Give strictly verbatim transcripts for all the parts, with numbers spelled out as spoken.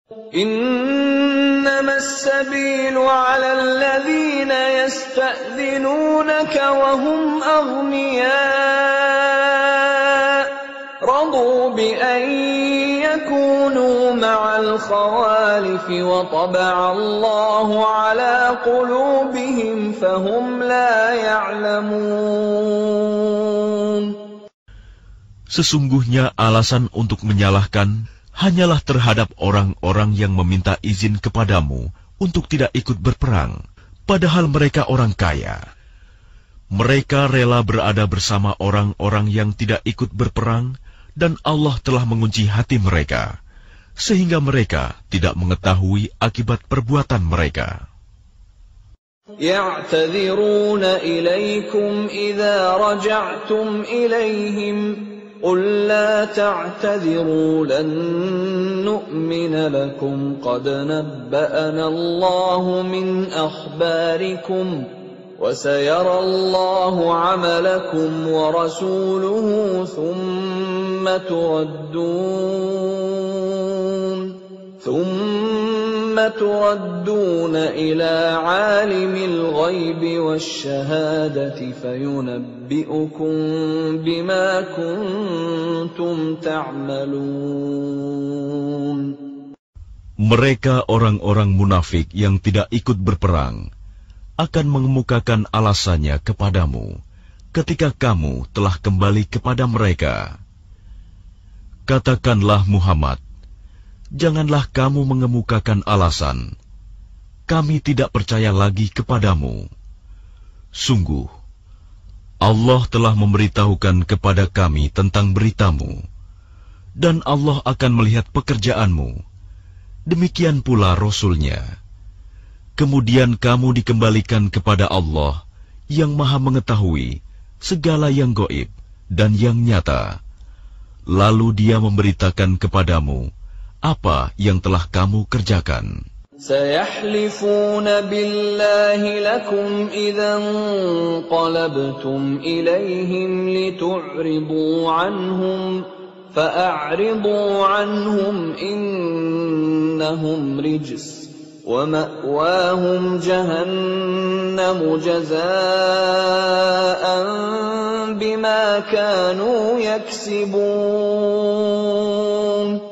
إنما السبيل على الذين يستأذنونك وهم أغنياء رضوا بأن يكونوا مع الخوالف وطبع الله على قلوبهم فهم لا يعلمون. Sesungguhnya alasan untuk menyalahkan hanyalah terhadap orang-orang yang meminta izin kepadamu untuk tidak ikut berperang, padahal mereka orang kaya. Mereka rela berada bersama orang-orang yang tidak ikut berperang, dan Allah telah mengunci hati mereka, sehingga mereka tidak mengetahui akibat perbuatan mereka. يعتذرون إليكم إذا رجعتم إليهم قل لا تعتذروا لن نؤمن لكم قد نبأنا الله من أخباركم وسيرى الله عملكم ورسوله ثم تردون ثم تردون إلى عالم الغيب والشهادة فينبئكم بما كنتم تعملون. Mereka orang-orang munafik yang tidak ikut berperang akan mengemukakan alasannya kepadamu ketika kamu telah kembali kepada mereka. Katakanlah Muhammad, janganlah kamu mengemukakan alasan, kami tidak percaya lagi kepadamu. Sungguh, Allah telah memberitahukan kepada kami tentang beritamu, dan Allah akan melihat pekerjaanmu. Demikian pula Rasul-Nya. Kemudian kamu dikembalikan kepada Allah yang Maha Mengetahui segala yang gaib dan yang nyata. Lalu Dia memberitakan kepadamu apa yang telah kamu kerjakan. سيحلفون بالله لكم إذا انقلبتم إليهم لتعرضوا عنهم فأعرضوا عنهم إنهم رجس ومأواهم جهنم جزاء بما كانوا يكسبون.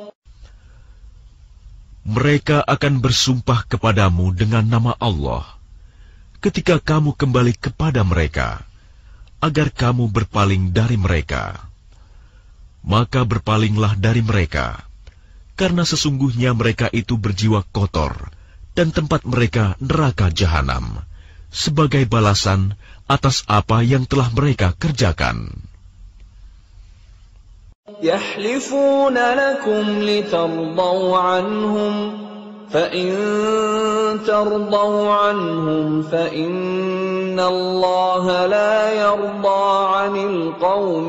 Mereka akan bersumpah kepadamu dengan nama Allah ketika kamu kembali kepada mereka, agar kamu berpaling dari mereka. Maka berpalinglah dari mereka, karena sesungguhnya mereka itu berjiwa kotor, dan tempat mereka neraka jahanam, sebagai balasan atas apa yang telah mereka kerjakan. يحلفون لكم لترضوا عنهم فإن ترضوا عنهم فإن الله لا يرضى عن القوم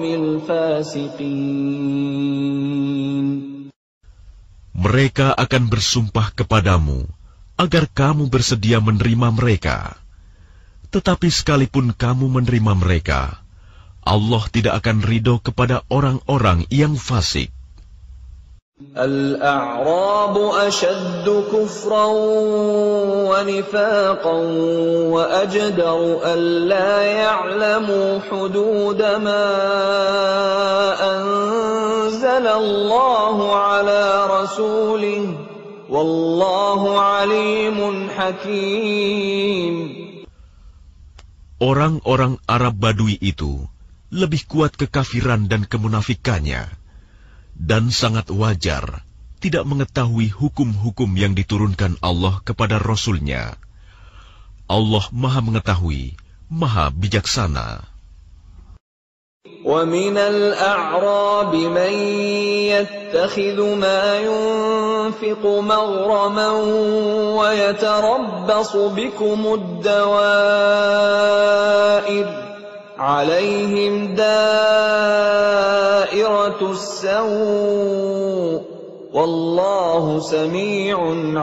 الفاسقين. Mereka akan bersumpah kepadamu agar kamu bersedia menerima mereka. Tetapi sekalipun kamu menerima mereka, Allah tidak akan ridho kepada orang-orang yang fasik. Al-a'rabu ashaddu kufran wa nifaqan wa ajdaru an la ya'lamu hudud ma anzala Allah ala rasulih wallahu alimun hakim. Orang-orang Arab Badui itu lebih kuat kekafiran dan kemunafikannya, dan sangat wajar tidak mengetahui hukum-hukum yang diturunkan Allah kepada Rasul-Nya. Allah Maha Mengetahui, Maha Bijaksana. وَمِنَ الْأَعْرَابِ مَنْ يَتَّخِذُ مَا يُنْفِقُ مَغْرَمًا وَيَتَرَبَّصُ بِكُمُ الدَّوَائِرَ عليهم دائرة السوء والله سميع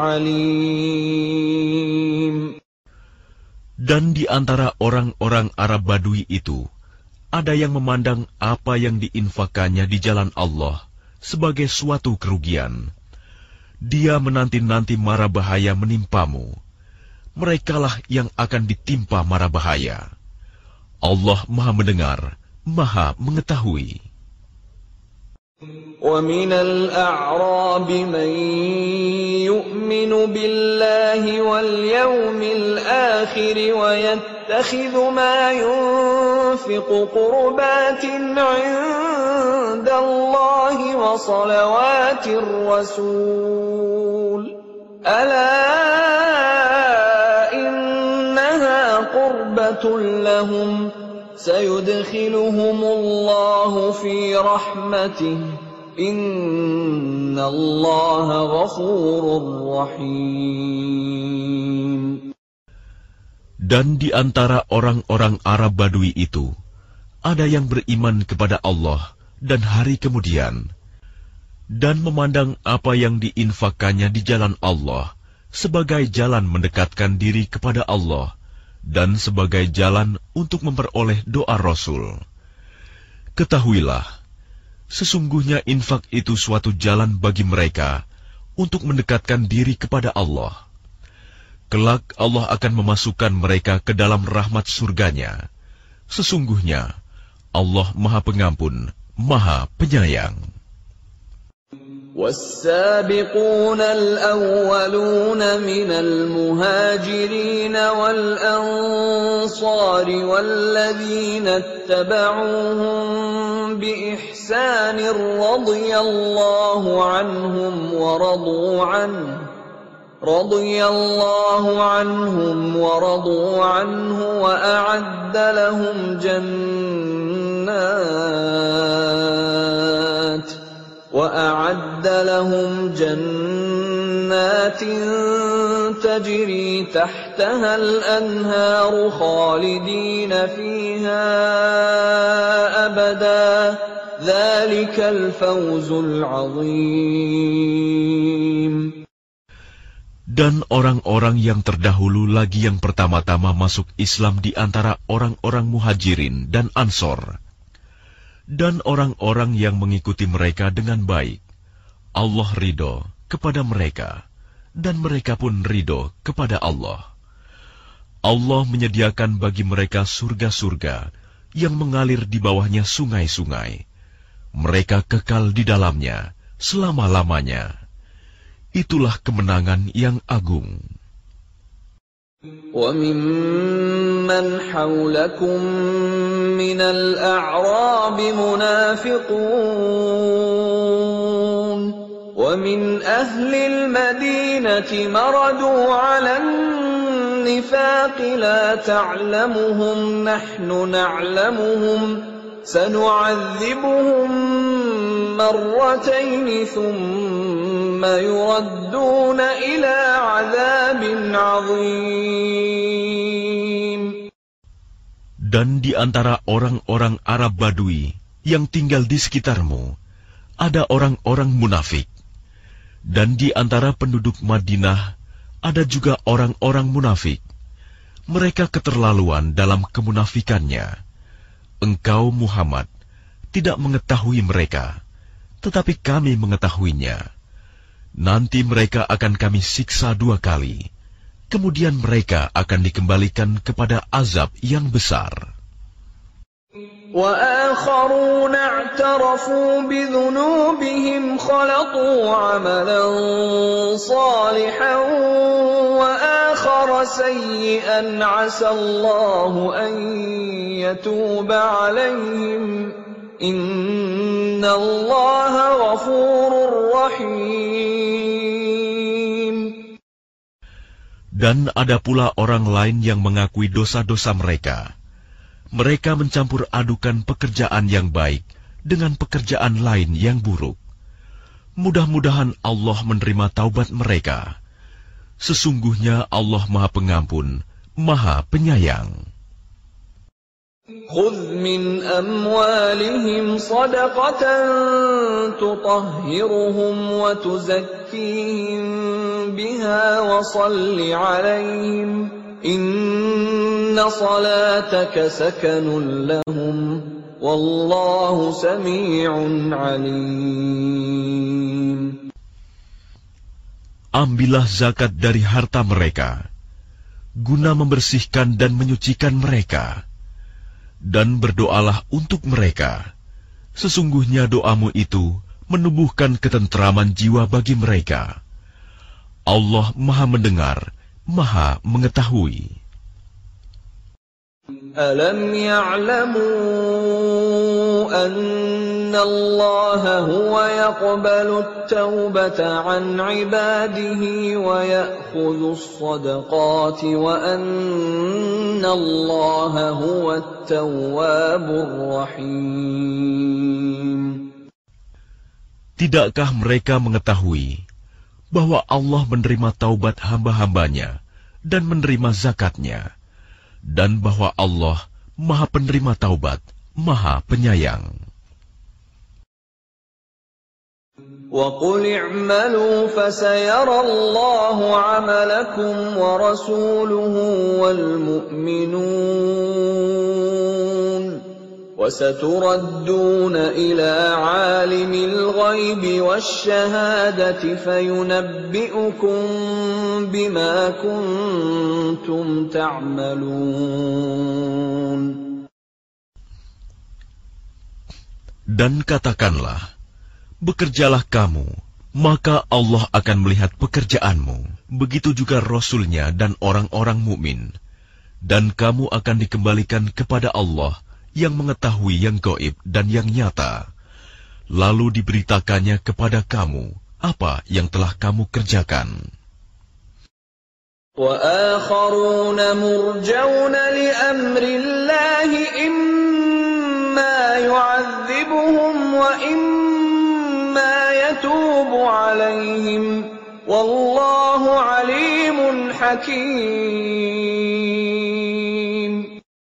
عليم. Dan di antara orang-orang Arab Badui itu, ada yang memandang apa yang diinfakannya di jalan Allah sebagai suatu kerugian, Dia menanti-nanti mara bahaya menimpamu. Merekalah yang akan ditimpa mara bahaya. Allah Maha Mendengar, Maha Mengetahui. وَمِنَ الْأَعْرَابِ مَن يُؤْمِنُ بِاللَّهِ وَالْيَوْمِ الْآخِرِ وَيَتَّخِذُ مَا يُنْفِقُ قُرُبَاتٍ عِندَ اللَّهِ وَصَلَوَاتِ الرَّسُولِ أَلَا إِنَّهَا قُرْبَةٌ لَهُمْ سَيُدْخِلُهُمُ اللَّهُ فِي رَحْمَتِهِ إِنَّ اللَّهَ غَفُورٌ رَحِيمٌ. Dan di antara orang-orang Arab Badui itu, ada yang beriman kepada Allah dan hari kemudian, dan memandang apa yang diinfakkannya di jalan Allah sebagai jalan mendekatkan diri kepada Allah, dan sebagai jalan untuk memperoleh doa Rasul. Ketahuilah, sesungguhnya infak itu suatu jalan bagi mereka untuk mendekatkan diri kepada Allah. Kelak Allah akan memasukkan mereka ke dalam rahmat surganya. Sesungguhnya Allah Maha Pengampun, Maha Penyayang. وَالسَّابِقُونَ الْأَوَّلُونَ مِنَ الْمُهَاجِرِينَ وَالْأَنصَارِ وَالَّذِينَ اتَّبَعُوهُم بِإِحْسَانٍ رَّضِيَ اللَّهُ عَنْهُمْ وَرَضُوا عَنْهُ رَضِيَ اللَّهُ عَنْهُمْ وَرَضُوا عَنْهُ وَأَعَدَّ لَهُمْ جَنَّاتٍ وَأَعَدَّ لَهُمْ جَنَّاتٍ تَجْرِي تَحْتَهَا الْأَنْهَارُ خَالِدِينَ فِيهَا أَبَدًا ذَلِكَ الْفَوْزُ الْعَظِيمُ. Dan orang-orang yang terdahulu lagi yang pertama-tama masuk Islam di antara orang-orang Muhajirin dan Ansor, dan orang-orang yang mengikuti mereka dengan baik, Allah ridho kepada mereka, dan mereka pun ridho kepada Allah. Allah menyediakan bagi mereka surga-surga yang mengalir di bawahnya sungai-sungai. Mereka kekal di dalamnya selama-lamanya. Itulah kemenangan yang agung. وَمِمَّنْ حَوْلَكُمْ مِنَ الْأَعْرَابِ مُنَافِقُونَ وَمِنْ أَهْلِ الْمَدِينَةِ مَرَدُوا عَلَى النِّفَاقِ لَا تَعْلَمُهُمْ نَحْنُ نَعْلَمُهُمْ سَنُعَذِّبُهُمْ مَرَّتَيْنِ ثُمَّ يُرَدُّونَ إِلَى عَذَابٍ عَظِيمٍ. Dan di antara orang-orang Arab Badui yang tinggal di sekitarmu, ada orang-orang munafik. Dan di antara penduduk Madinah, ada juga orang-orang munafik. Mereka keterlaluan dalam kemunafikannya. Engkau, Muhammad, tidak mengetahui mereka, tetapi kami mengetahuinya. Nanti mereka akan kami siksa dua kali. Kemudian mereka akan dikembalikan kepada azab yang besar. وَآخَرُونَ اعْتَرَفُوا بِذُنُوبِهِمْ خَلَطُوا عَمَلًا صَالِحًا وَآخَرَ سَيِّئًا عَسَى اللَّهُ أَن يَتُوبَ عَلَيْهِمْ إِنَّ اللَّهَ غَفُورٌ رَّحِيمٌ. Dan ada pula orang lain yang mengakui dosa-dosa mereka. Mereka mencampur adukan pekerjaan yang baik dengan pekerjaan lain yang buruk. Mudah-mudahan Allah menerima taubat mereka. Sesungguhnya Allah Maha Pengampun, Maha Penyayang. خُذْ مِنْ أَمْوَالِهِمْ صَدَقَةً تُطَهِّرُهُمْ وَتُزَكِّيهِمْ بِهَا وَصَلِّ عَلَيْهِمْ إِنَّ صَلَاتَكَ سَكَنٌ لَهُمْ وَاللَّهُ سَمِيعٌ عَلِيمٌ. ambillah zakat dari harta mereka, guna membersihkan dan menyucikan mereka, dan berdoalah untuk mereka. Sesungguhnya doamu itu menumbuhkan ketentraman jiwa bagi mereka. Allah Maha Mendengar, Maha Mengetahui. Alam ya'lamu anna Allah huwa yaqbalu at-taubata 'an 'ibadihi wa ya'khudhu as-sadaqati wa anna Allah huwa at-tawwabur rahim. Tidakkah mereka mengetahui bahwa Allah menerima taubat hamba-hambanya dan menerima zakatnya, dan bahwa Allah Maha Penerima Taubat, Maha Penyayang. وَقُلِ اعْمَلُوا فَسَيَرَى اللَّهُ عَمَلَكُمْ وَرَسُولُهُ وَالْمُؤْمِنُونَ وَسَتُرَدُّونَ إِلَى عَالِمِ الْغَيْبِ وَالشَّهَادَةِ فَيُنَبِّئُكُم بِمَا كُنتُمْ تَعْمَلُونَ. Dan katakanlah, bekerjalah kamu, maka Allah akan melihat pekerjaanmu. Begitu juga Rasul-Nya dan orang-orang mukmin. Dan kamu akan dikembalikan kepada Allah yang mengetahui yang gaib dan yang nyata. Lalu diberitakannya kepada kamu apa yang telah kamu kerjakan. وَآخَرُونَ مُرْجَوْنَ لِأَمْرِ اللَّهِ إِمَّا يُعَذِّبُهُمْ وَإِمَّا يَتُوبُ عَلَيْهِمْ وَاللَّهُ عَلِيمٌ حَكِيمٌ.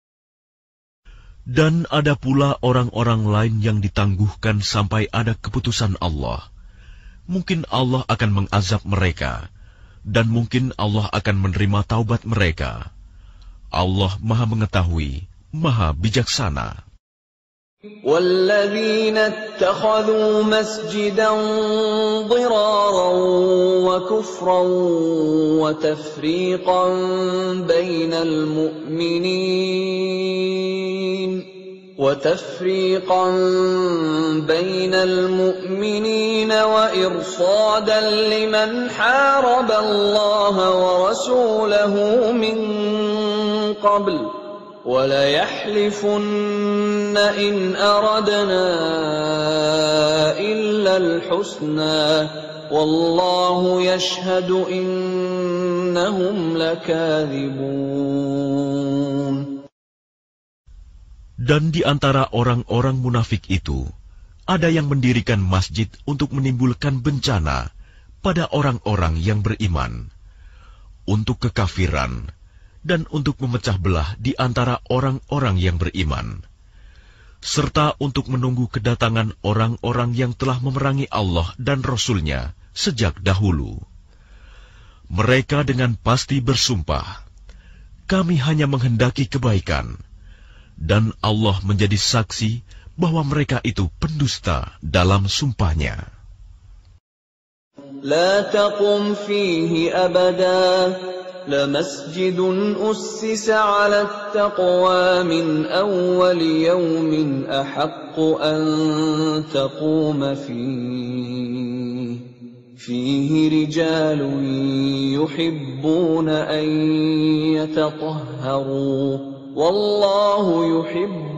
Dan ada pula orang-orang lain yang ditangguhkan sampai ada keputusan Allah. Mungkin Allah akan mengazab mereka, dan mungkin Allah akan menerima taubat mereka. Allah Maha Mengetahui, Maha Bijaksana. وَالَّذِينَ اتَّخَذُوا مَسْجِدًا ضِرَارًا وَكُفْرًا وَتَفْرِيقًا بَيْنَ الْمُؤْمِنِينَ وَتَفْرِيقًا بَيْنَ الْمُؤْمِنِينَ وَإِرْصَادًا لِمَنْ حَارَبَ اللَّهَ وَرَسُولَهُ مِنْ قَبْلُ وَلَيَحْلِفُنَّ إِنْ أَرَدْنَا إِلَّا الْحُسْنَى وَاللَّهُ يَشْهَدُ إِنَّهُمْ لَكَاذِبُونَ. Dan di antara orang-orang munafik itu, ada yang mendirikan masjid untuk menimbulkan bencana pada orang-orang yang beriman, untuk kekafiran, dan untuk memecah belah di antara orang-orang yang beriman, serta untuk menunggu kedatangan orang-orang yang telah memerangi Allah dan Rasul-Nya sejak dahulu. Mereka dengan pasti bersumpah, kami hanya menghendaki kebaikan, dan Allah menjadi saksi bahwa mereka itu pendusta dalam sumpahnya. La taqum fihi abada لمسجد أسس على التقوى من أول يوم أحق أن تقوم فيه فيه رجال يحبون أن يتطهروا والله يحب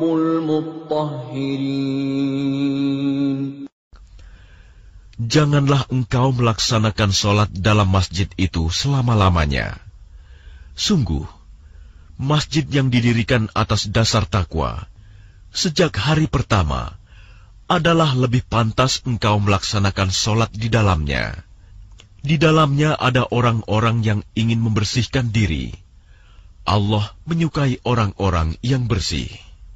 المطهرين. Janganlah engkau melaksanakan sholat dalam masjid itu selama-lamanya. Sungguh, masjid yang didirikan atas dasar takwa sejak hari pertama adalah lebih pantas engkau melaksanakan sholat di dalamnya. Di dalamnya ada orang-orang yang ingin membersihkan diri. Allah menyukai orang-orang yang bersih.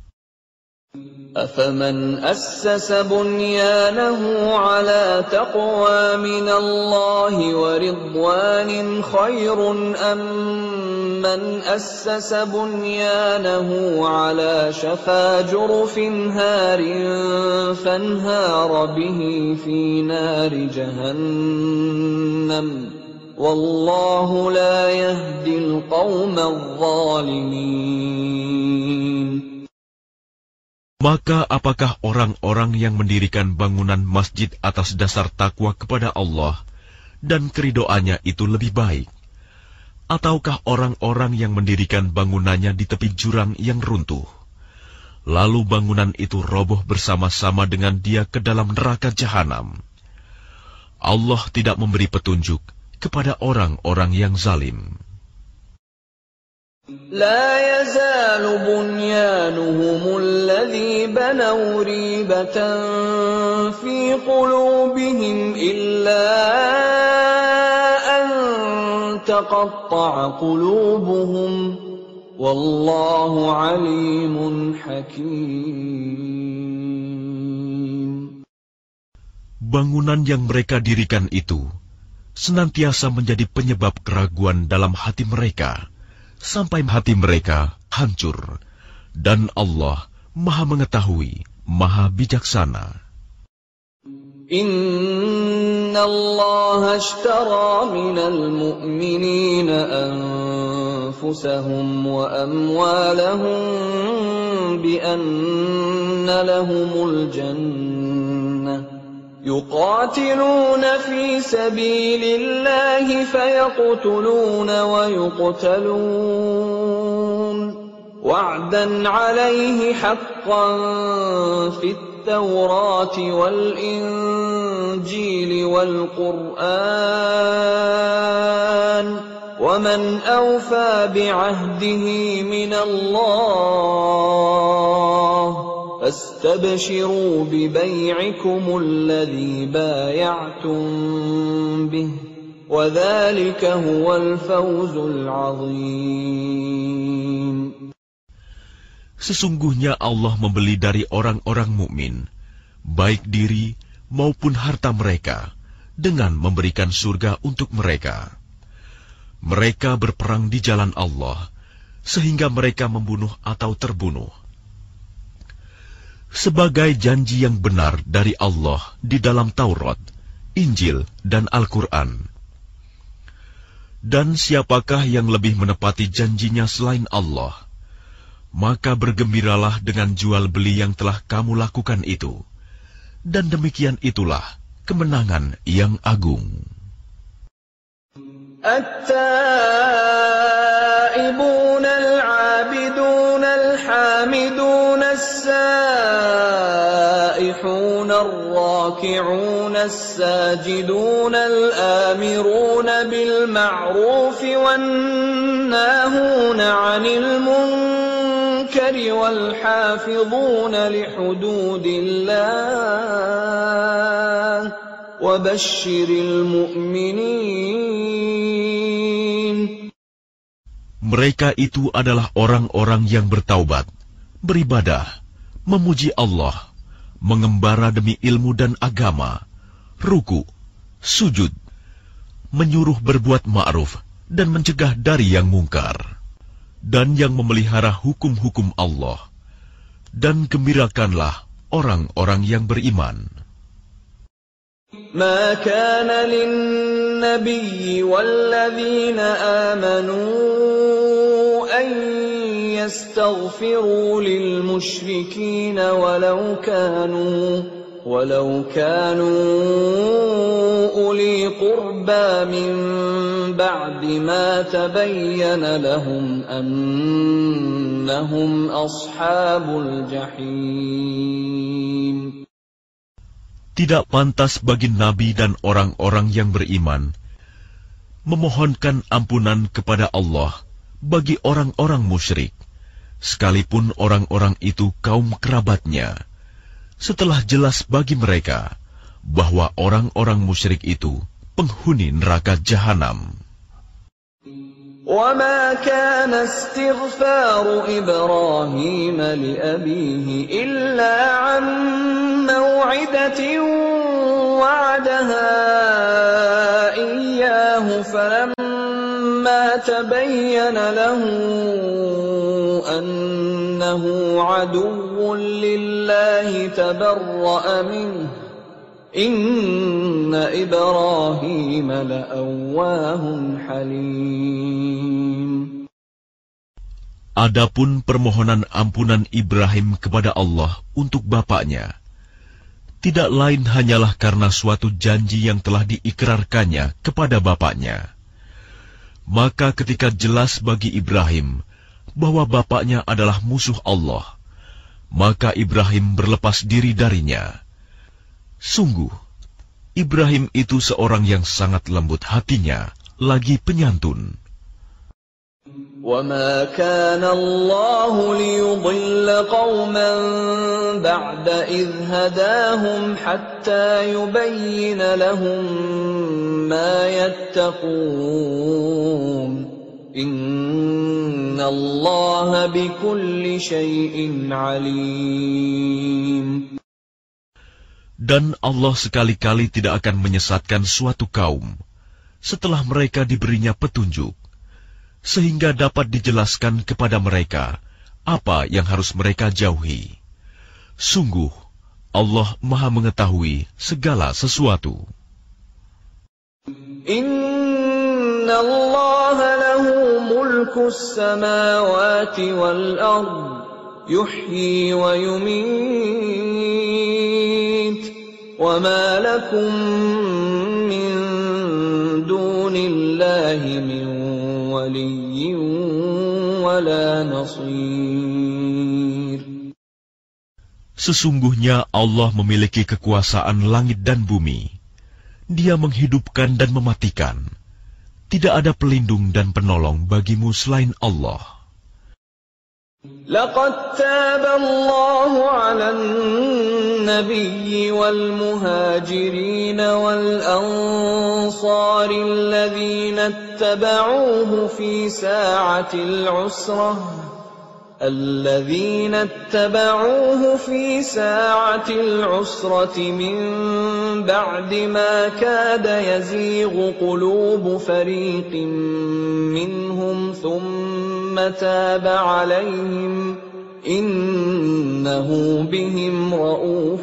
أَفَمَنْ أَسَّسَ بُنْيَانَهُ عَلَى تَقْوَى مِنَ اللَّهِ وَرِضْوَانٍ خَيْرٌ أَمْ مَنْ أَسَّسَ بُنْيَانَهُ عَلَى شَفَا جُرُفٍ هَارٍ فَانْهَارَ بِهِ فِي نَارِ جَهَنَّمَ wallahu la yahdil qawmal zalimin. Maka apakah orang-orang yang mendirikan bangunan masjid atas dasar takwa kepada Allah dan keridoannya itu lebih baik? Ataukah orang-orang yang mendirikan bangunannya di tepi jurang yang runtuh, lalu bangunan itu roboh bersama-sama dengan dia ke dalam neraka jahanam? Allah tidak memberi petunjuk kepada orang-orang yang zalim. لا يزال بنيانهم الذي بنوا ريبة في قلوبهم إلا أن تقطع قلوبهم والله عليم حكيم. Bangunan yang mereka dirikan itu senantiasa menjadi penyebab keraguan dalam hati mereka, sampai hati mereka hancur, dan Allah Maha Mengetahui, Maha Bijaksana. Inna Allah ashtara minal mu'minina anfusahum wa amwalahum bi anna lahumul jannah. يقاتلون في سبيل الله فيقتلون ويقتلون وعدا عليه حقا في التوراة والإنجيل والقرآن ومن أوفى بعهده من الله فاستبشروا ببيعكم الذي بايعتم به وذلك هو الفوز العظيم. Sesungguhnya Allah membeli dari orang-orang mukmin, baik diri maupun harta mereka, dengan memberikan surga untuk mereka. Mereka berperang di jalan Allah, sehingga mereka membunuh atau terbunuh. Sebagai janji yang benar dari Allah di dalam Taurat, Injil, dan Al-Quran. Dan siapakah yang lebih menepati janjinya selain Allah? Maka bergembiralah dengan jual beli yang telah kamu lakukan itu. Dan demikian itulah kemenangan yang agung. التائبون العابدون الحامدون السائحون الراكعون الساجدون الآمرون بالمعروف والناهون عن المنكر والحافظون لحدود الله وبشر المؤمنين. Mereka itu adalah orang-orang yang bertaubat, beribadah, memuji Allah, mengembara demi ilmu dan agama, ruku, sujud, menyuruh berbuat ma'ruf dan mencegah dari yang mungkar, dan yang memelihara hukum-hukum Allah. Dan gembirakanlah orang-orang yang beriman. ما كان للنبي والذين آمنوا أن يستغفروا للمشركين ولو كانوا ولو كانوا أولي قربى من بعد ما تبين لهم أنهم أصحاب الجحيم. Tidak pantas bagi Nabi dan orang-orang yang beriman memohonkan ampunan kepada Allah bagi orang-orang musyrik, sekalipun orang-orang itu kaum kerabatnya, setelah jelas bagi mereka bahwa orang-orang musyrik itu penghuni neraka jahanam. وَمَا كَانَ اسْتِغْفَارُ إِبْرَاهِيمَ لِأَبِيهِ إِلَّا عَن مَّوْعِدَةٍ وَعَدَهَا إِيَّاهُ فَلَمَّا تَبَيَّنَ لَهُ أَنَّهُ عَدُوٌّ لِّلَّهِ تَبَرَّأَ مِنْهُ Inna Ibrahim la'awwahun halim. Adapun permohonan ampunan Ibrahim kepada Allah untuk bapaknya, tidak lain hanyalah karena suatu janji yang telah diikrarkannya kepada bapaknya. Maka ketika jelas bagi Ibrahim bahwa bapaknya adalah musuh Allah, maka Ibrahim berlepas diri darinya. Sungguh, Ibrahim itu seorang yang sangat lembut hatinya, lagi penyantun. وَمَا كَانَ اللَّهُ لِيُضِلَّ قَوْمًا بَعْدَ إِذْ هَدَاهُمْ حَتَّى يُبَيِّنَ لَهُم مَّا يَتَّقُونَ إِنَّ اللَّهَ بِكُلِّ شَيْءٍ عَلِيمٌ. Dan Allah sekali-kali tidak akan menyesatkan suatu kaum setelah mereka diberinya petunjuk, sehingga dapat dijelaskan kepada mereka apa yang harus mereka jauhi. Sungguh, Allah Maha mengetahui segala sesuatu. Inna Allah lahu mulkus samawati wal ard, yuhyi wa yumit, wa ma lakum min dunillahi min waliyyin wala nasir. Sesungguhnya Allah memiliki kekuasaan langit dan bumi. Dia menghidupkan dan mematikan. Tidak ada pelindung dan penolong bagimu selain Allah. Laqad taba Allahu 'alan nabiyyi wal muhajirin wal ansari alladhina ittaba'uuhu fi sa'atil 'usrah الذين اتبعوه في ساعة العسرة من بعد ما كاد يزيغ قلوب فريق منهم ثم تاب عليهم إنه بهم رؤوف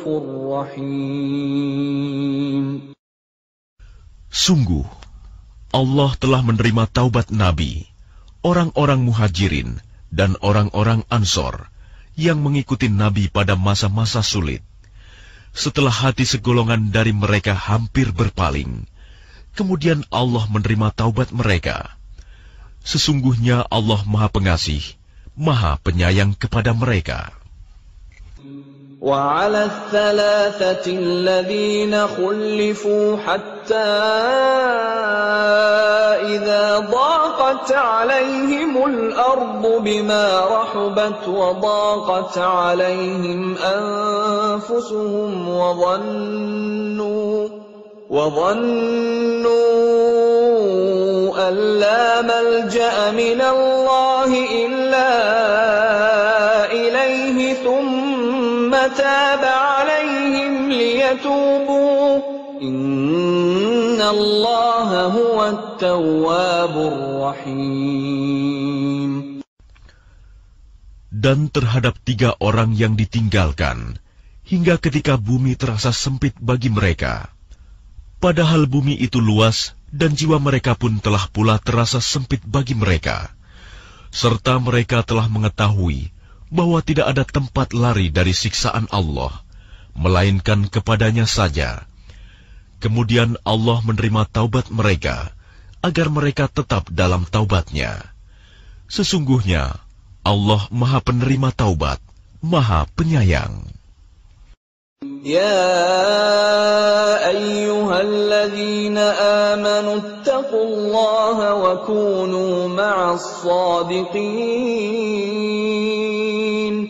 رحيم. Sungguh, Allah telah menerima taubat Nabi, orang-orang muhajirin, dan orang-orang Ansor yang mengikuti Nabi pada masa-masa sulit. Setelah hati segolongan dari mereka hampir berpaling, kemudian Allah menerima taubat mereka. Sesungguhnya Allah Maha Pengasih, Maha Penyayang kepada mereka. وعلى الثلاثة الذين خلفوا حتى إذا ضاقت عليهم الأرض بما رحبت وضاقت عليهم أنفسهم وظنوا وظنوا أن لا ملجأ من الله إلا إليه ثم تاب عليهم ليتوبوا إن الله هو التواب الرحيم. Dan terhadap tiga orang yang ditinggalkan, hingga ketika bumi terasa sempit bagi mereka. Padahal bumi itu luas, dan jiwa mereka pun telah pula terasa sempit bagi mereka. Serta mereka telah mengetahui bahwa tidak ada tempat lari dari siksaan Allah, melainkan kepadanya saja. Kemudian Allah menerima taubat mereka, agar mereka tetap dalam taubatnya. Sesungguhnya, Allah Maha Penerima Taubat, Maha Penyayang. Ya ayyuhalladzina amanu ittaqullaha wa kunu ma'as shadiqin.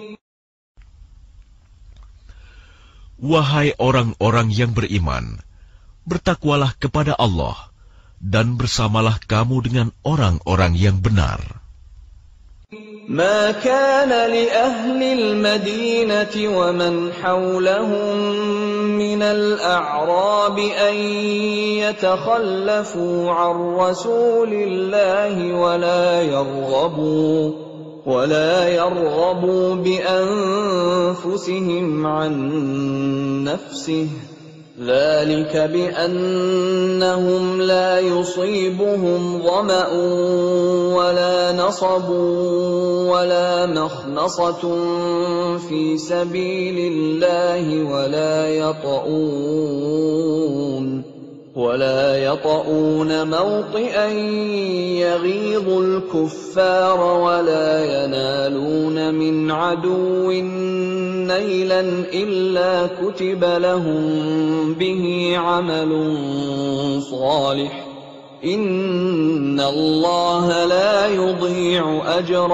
Wahai orang-orang yang beriman, bertakwalah kepada Allah, dan bersamalah kamu dengan orang-orang yang benar. ما كان لأهل المدينة ومن حولهم من الأعراب أن يتخلفوا عن رسول الله ولا يرغبوا ولا يرغبوا بأنفسهم عن نفسه ذلك بأنهم لا يصيبهم ظمأ ولا نصب ولا مخمصة في سبيل الله ولا يطؤون ولا يطؤون موطئا يغيظ الكفار ولا ينالون من عدو نيلا إلا كتب لهم به عمل صالح إن الله لا يضيع أجر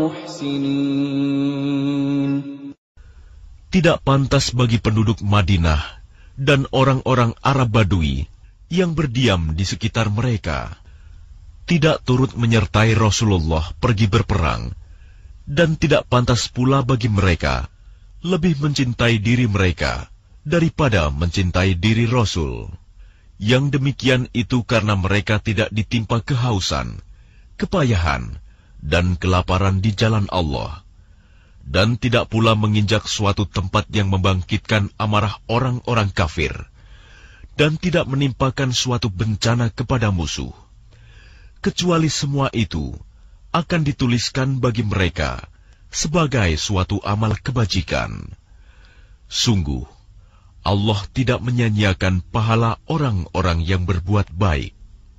المحسنين. Tidak pantas bagi penduduk Madinah dan orang-orang Arab Badui yang berdiam di sekitar mereka, tidak turut menyertai Rasulullah pergi berperang, dan tidak pantas pula bagi mereka lebih mencintai diri mereka daripada mencintai diri Rasul. Yang demikian itu karena mereka tidak ditimpa kehausan, kepayahan, dan kelaparan di jalan Allah, dan tidak pula menginjak suatu tempat yang membangkitkan amarah orang-orang kafir, dan tidak menimpakan suatu bencana kepada musuh, kecuali semua itu akan dituliskan bagi mereka sebagai suatu amal kebajikan. Sungguh, Allah tidak menyanyiakan pahala orang-orang yang berbuat baik.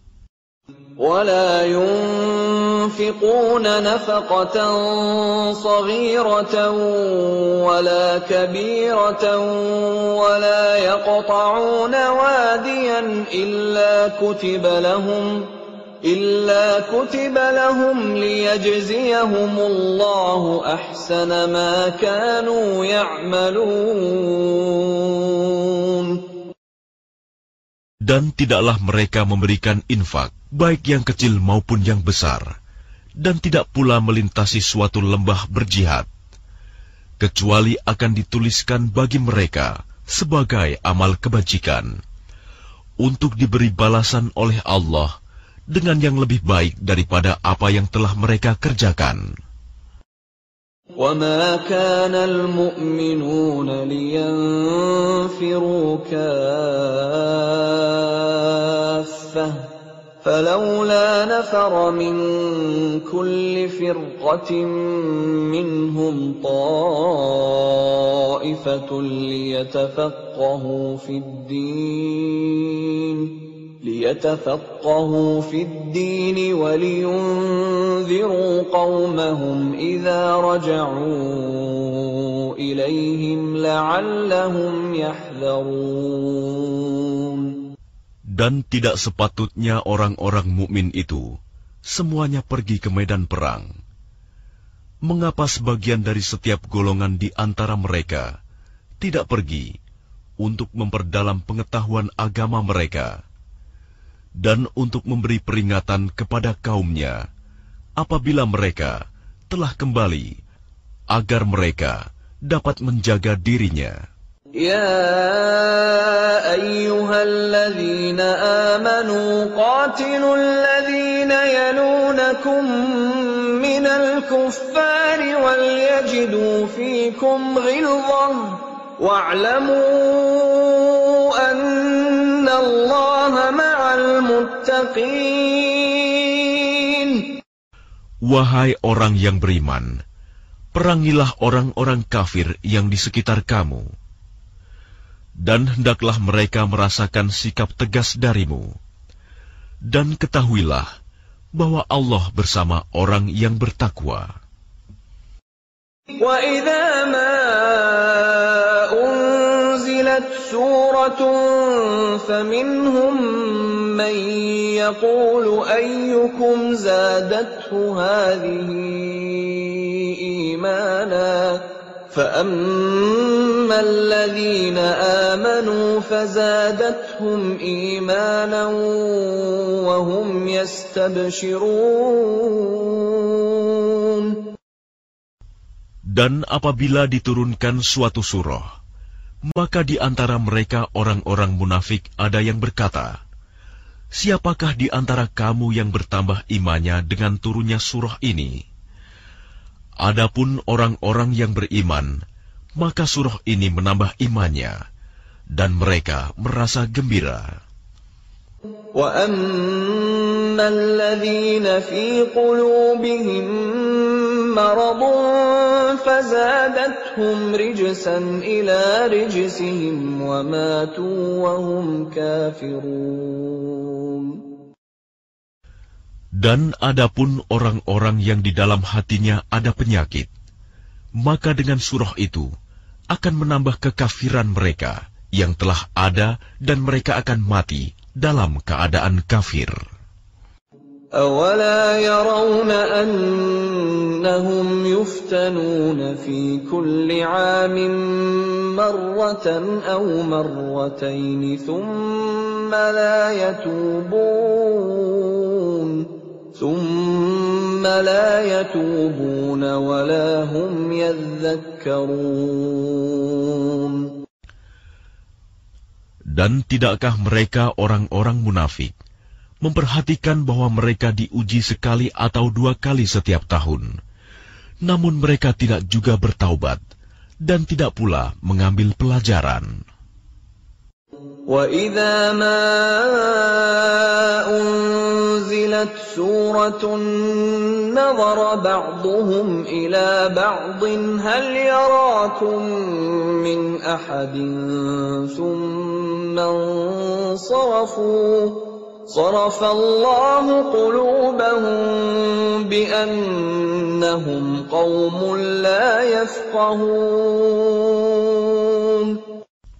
ولا ينفقون نفقة صغيرة ولا كبيرة ولا يقطعون واديا إلا كتب لهم إلا كتب لهم ليجزيهم الله أحسن ما كانوا يعملون. Dan tidaklah mereka memberikan infak, baik yang kecil maupun yang besar, dan tidak pula melintasi suatu lembah berjihad, kecuali akan dituliskan bagi mereka sebagai amal kebajikan, untuk diberi balasan oleh Allah dengan yang lebih baik daripada apa yang telah mereka kerjakan. وَمَا كَانَ الْمُؤْمِنُونَ لِيَنْفِرُوا كَافَّةً فَلَوْلَا نَفَرَ مِنْ كُلِّ فِرْقَةٍ مِّنْهُمْ طَائِفَةٌ لِيَتَفَقَّهُوا فِي الدِّينِ لِيَتَفَقَّهُوا فِي الدِّينِ وَلِيُنذِرُوا قَوْمَهُمْ إِذَا رَجَعُوا إِلَيْهِمْ لَعَلَّهُمْ يَحْذَرُونَ. Dan tidak sepatutnya orang-orang mukmin itu semuanya pergi ke medan perang. Mengapa sebagian dari setiap golongan di antara mereka tidak pergi untuk memperdalam pengetahuan agama mereka, dan untuk memberi peringatan kepada kaumnya apabila mereka telah kembali, agar mereka dapat menjaga dirinya. Ya ayyuhalladzina amanu qatilul ladzina yalunakum minal kuffari wal yajidu fikum ghilzah wa'lamu anna Allaha ma'al muttaqin. Wahai orang yang beriman, perangilah orang-orang kafir yang di sekitar kamu, dan hendaklah mereka merasakan sikap tegas darimu. Dan ketahuilah bahwa Allah bersama orang yang bertakwa. Wa idza ma unzilat suratun faminhum man yaqulu ayyukum zadathu hadhihi imana فَأَمَّا الَّذِينَ آمَنُوا فَزَادَتْهُمْ إِيمَانًا وَهُمْ يَسْتَبْشِرُونَ. Dan apabila diturunkan suatu surah, maka di antara mereka orang-orang munafik ada yang berkata, siapakah di antara kamu yang bertambah imannya dengan turunnya surah ini? Adapun orang-orang yang beriman, maka surah ini menambah imannya, dan mereka merasa gembira. وَأَمَّا الَّذِينَ فِي قُلُوبِهِم مَّرَضٌ فَزَادَتْهُمْ رِجْسًا إِلَىٰ رِجْسِهِمْ وَمَاتُوا وَهُمْ كَافِرُونَ. Dan adapun orang-orang yang di dalam hatinya ada penyakit, maka dengan surah itu akan menambah kekafiran mereka yang telah ada dan mereka akan mati dalam keadaan kafir. أَوَلَا يَرَوْنَ أَنَّهُمْ يُفْتَنُونَ فِي كُلِّ عَامٍ مَّرَّةً أَوْ مَرَّتَيْنِ ثُمَّ لَا يَتُوبُونَ ثُمَّ لَا يَتُوبُونَ وَلَا هُمْ يَذَّكَّرُونَ. Dan tidakkah mereka orang-orang munafik memperhatikan bahwa mereka diuji sekali atau dua kali setiap tahun, namun mereka tidak juga bertaubat dan tidak pula mengambil pelajaran. وَإِذَا مَا أُنزِلَتْ سُورَةٌ نَظَرَ بَعْضُهُمْ إِلَى بَعْضٍ هَلْ يَرَاكُمْ مِنْ أَحَدٍ ثُمَّ انصَرَفُوا صَرَفَ اللَّهُ قُلُوبَهُم بِأَنَّهُمْ قَوْمٌ لَّا يَفْقَهُونَ.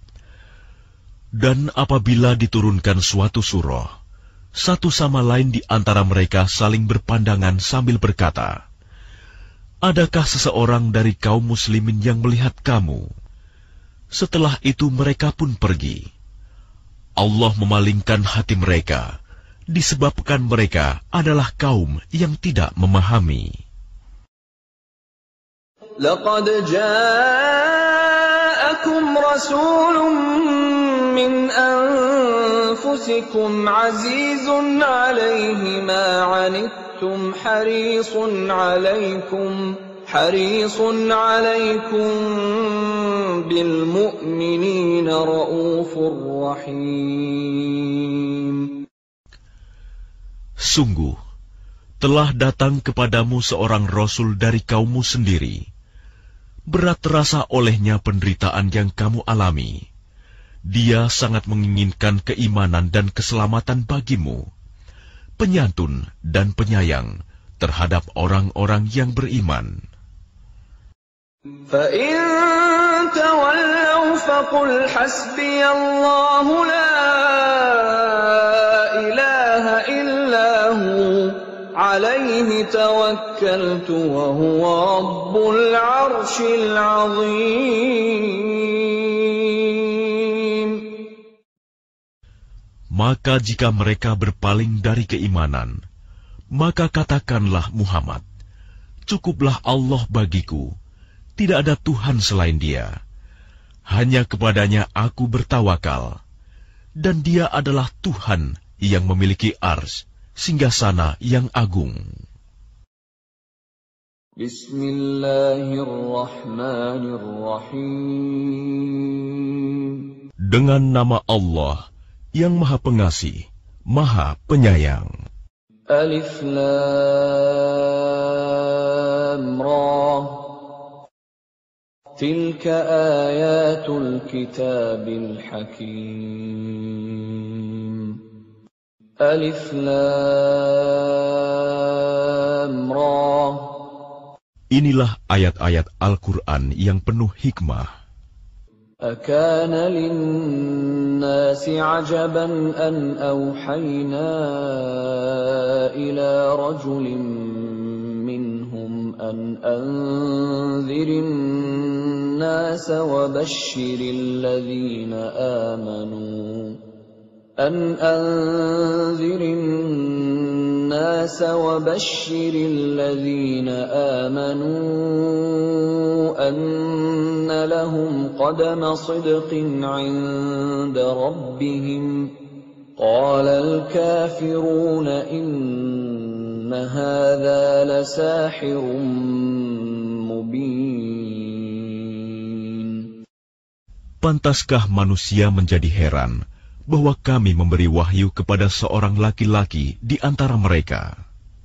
Dan apabila diturunkan suatu surah, satu sama lain di antara mereka saling berpandangan sambil berkata, "Adakah seseorang dari kaum muslimin yang melihat kamu?" Setelah itu mereka pun pergi. Allah memalingkan hati mereka, disebabkan mereka adalah kaum yang tidak memahami. لَقَدْ جَاءَكُمْ رَسُولٌ مِّنْ أَنفُسِكُمْ عَزِيزٌ عَلَيْهِ مَا عَنِتُّمْ حَرِيصٌ عَلَيْكُمْ حَرِيصٌ عَلَيْكُمْ بِالْمُؤْمِنِينَ رَءُوفٌ رَّحِيمٌ. Sungguh, telah datang kepadamu seorang Rasul dari kaummu sendiri. Berat terasa olehnya penderitaan yang kamu alami. Dia sangat menginginkan keimanan dan keselamatan bagimu, penyantun dan penyayang terhadap orang-orang yang beriman. فَإِن تَوَلَّوْا فَقُلْ حَسْبِيَ اللَّهُ لَا إِلَٰهَ إِلَّا هُوَ عَلَيْهِ تَوَكَّلْتُ وَهُوَ رَبُّ الْعَرْشِ الْعَظِيمِ. Maka jika mereka berpaling dari keimanan, maka katakanlah Muhammad, cukuplah Allah bagiku, tidak ada Tuhan selain Dia. Hanya kepadanya aku bertawakal, dan Dia adalah Tuhan yang memiliki arsy, singgasana yang agung. Bismillahirrahmanirrahim. Dengan nama Allah yang Maha Pengasih, Maha Penyayang. Alif Lam Ra. Tilka ayatul kitabil hakim. Alif Lam Ra. Inilah ayat-ayat Al-Quran yang penuh hikmah. أكان للناس عجبا أن أوحينا إلى رجل منهم أن أنذر الناس وبشر الذين آمنوا أن أنذر الناس وبشر الذين آمنوا أن لهم قدم صدق عند ربهم قال الكافرون إن هذا لساحر مبين. Pantaskah manusia menjadi heran bahwa kami memberi wahyu kepada seorang laki-laki di antara mereka?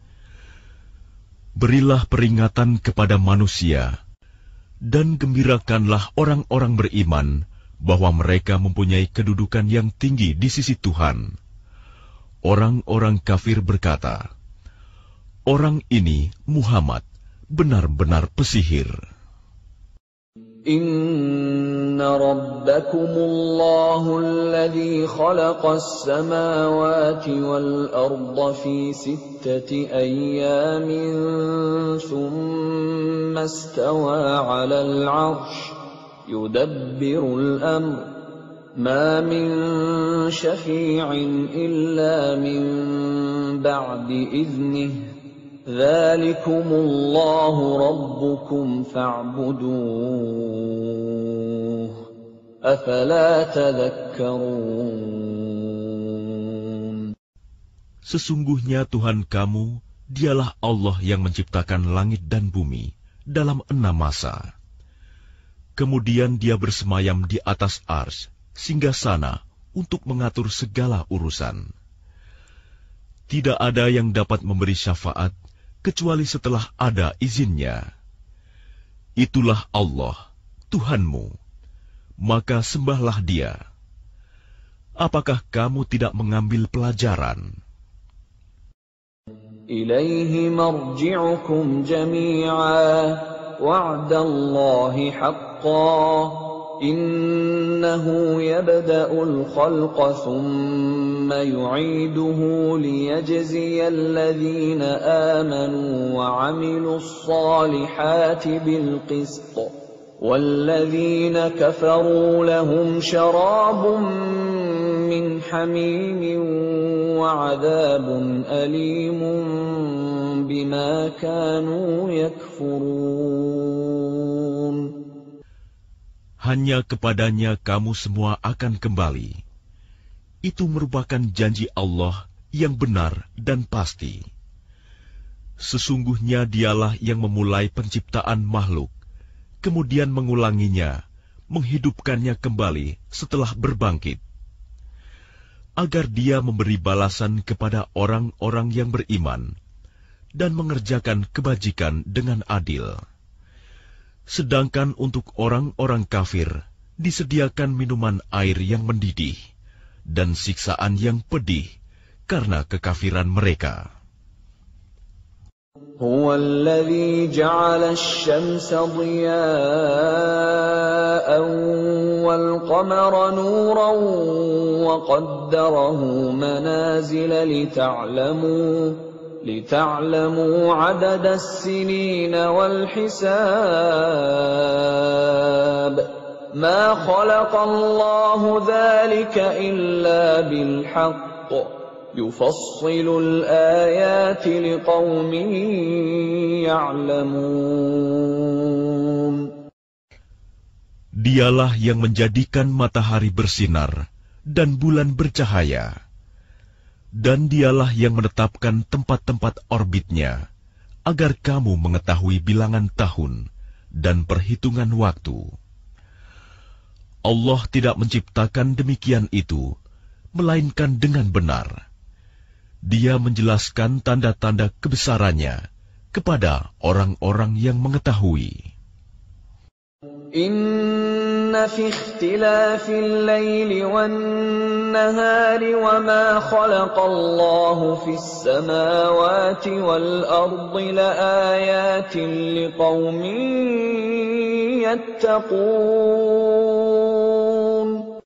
Berilah peringatan kepada manusia, dan gembirakanlah orang-orang beriman bahwa mereka mempunyai kedudukan yang tinggi di sisi Tuhan. Orang-orang kafir berkata, "Orang ini, Muhammad, benar-benar pesihir." Inna rabbakumullahu alladhi khalaqas samawati wal arda fi sittati ayyamin thumma istawa 'alal 'arsy yudabbirul amr ma min syafi'in illa min ba'di idhnihi Dzalikumullahu rabbukum fa'buduh. Afala tadhakkarun. Sesungguhnya Tuhan kamu, dialah Allah yang menciptakan langit dan bumi dalam enam masa. Kemudian dia bersemayam di atas arsy, singgasana untuk mengatur segala urusan. Tidak ada yang dapat memberi syafaat kecuali setelah ada izinnya. Itulah Allah, Tuhanmu, maka sembahlah Dia. Apakah kamu tidak mengambil pelajaran? Ilaihi marji'ukum jami'a wa'dallahi haqqan Innahu yabda'ul khalqa thumma yu'iduhu liyajziyal ladhina amanu wa 'amilus salihati bil qist walladhina kafaru lahum syarabun min hamimin wa 'adhabun alimun bima kanu yakfurun. Hanya kepadanya kamu semua akan kembali. Itu merupakan janji Allah yang benar dan pasti. Sesungguhnya Dialah yang memulai penciptaan makhluk, kemudian mengulanginya, menghidupkannya kembali setelah berbangkit, agar Dia memberi balasan kepada orang-orang yang beriman dan mengerjakan kebajikan dengan adil. Sedangkan untuk orang-orang kafir disediakan minuman air yang mendidih dan siksaan yang pedih karena kekafiran mereka. Huwa alladhi ja'ala asy-syamsa diya'an wal qamara nuran wa qaddarahu manazila lita'lamu لِتَعْلَمُوا عَدَدَ السِّنِينَ وَالْحِسَابَ مَا خَلَقَ اللَّهُ ذَلِكَ إِلَّا بِالْحَقِّ يُفَصِّلُ الْآيَاتِ لِقَوْمٍ يَعْلَمُونَ. Dialah yang menjadikan matahari bersinar dan bulan bercahaya. Dan Dialah yang menetapkan tempat-tempat orbitnya, agar kamu mengetahui bilangan tahun dan perhitungan waktu. Allah tidak menciptakan demikian itu, melainkan dengan benar. Dia menjelaskan tanda-tanda kebesarannya kepada orang-orang yang mengetahui. Inna fi ikhtilafil laili wan nahari wa ma khalaqallahu fis samawati wal ardi laayatin liqaumin yattaqun.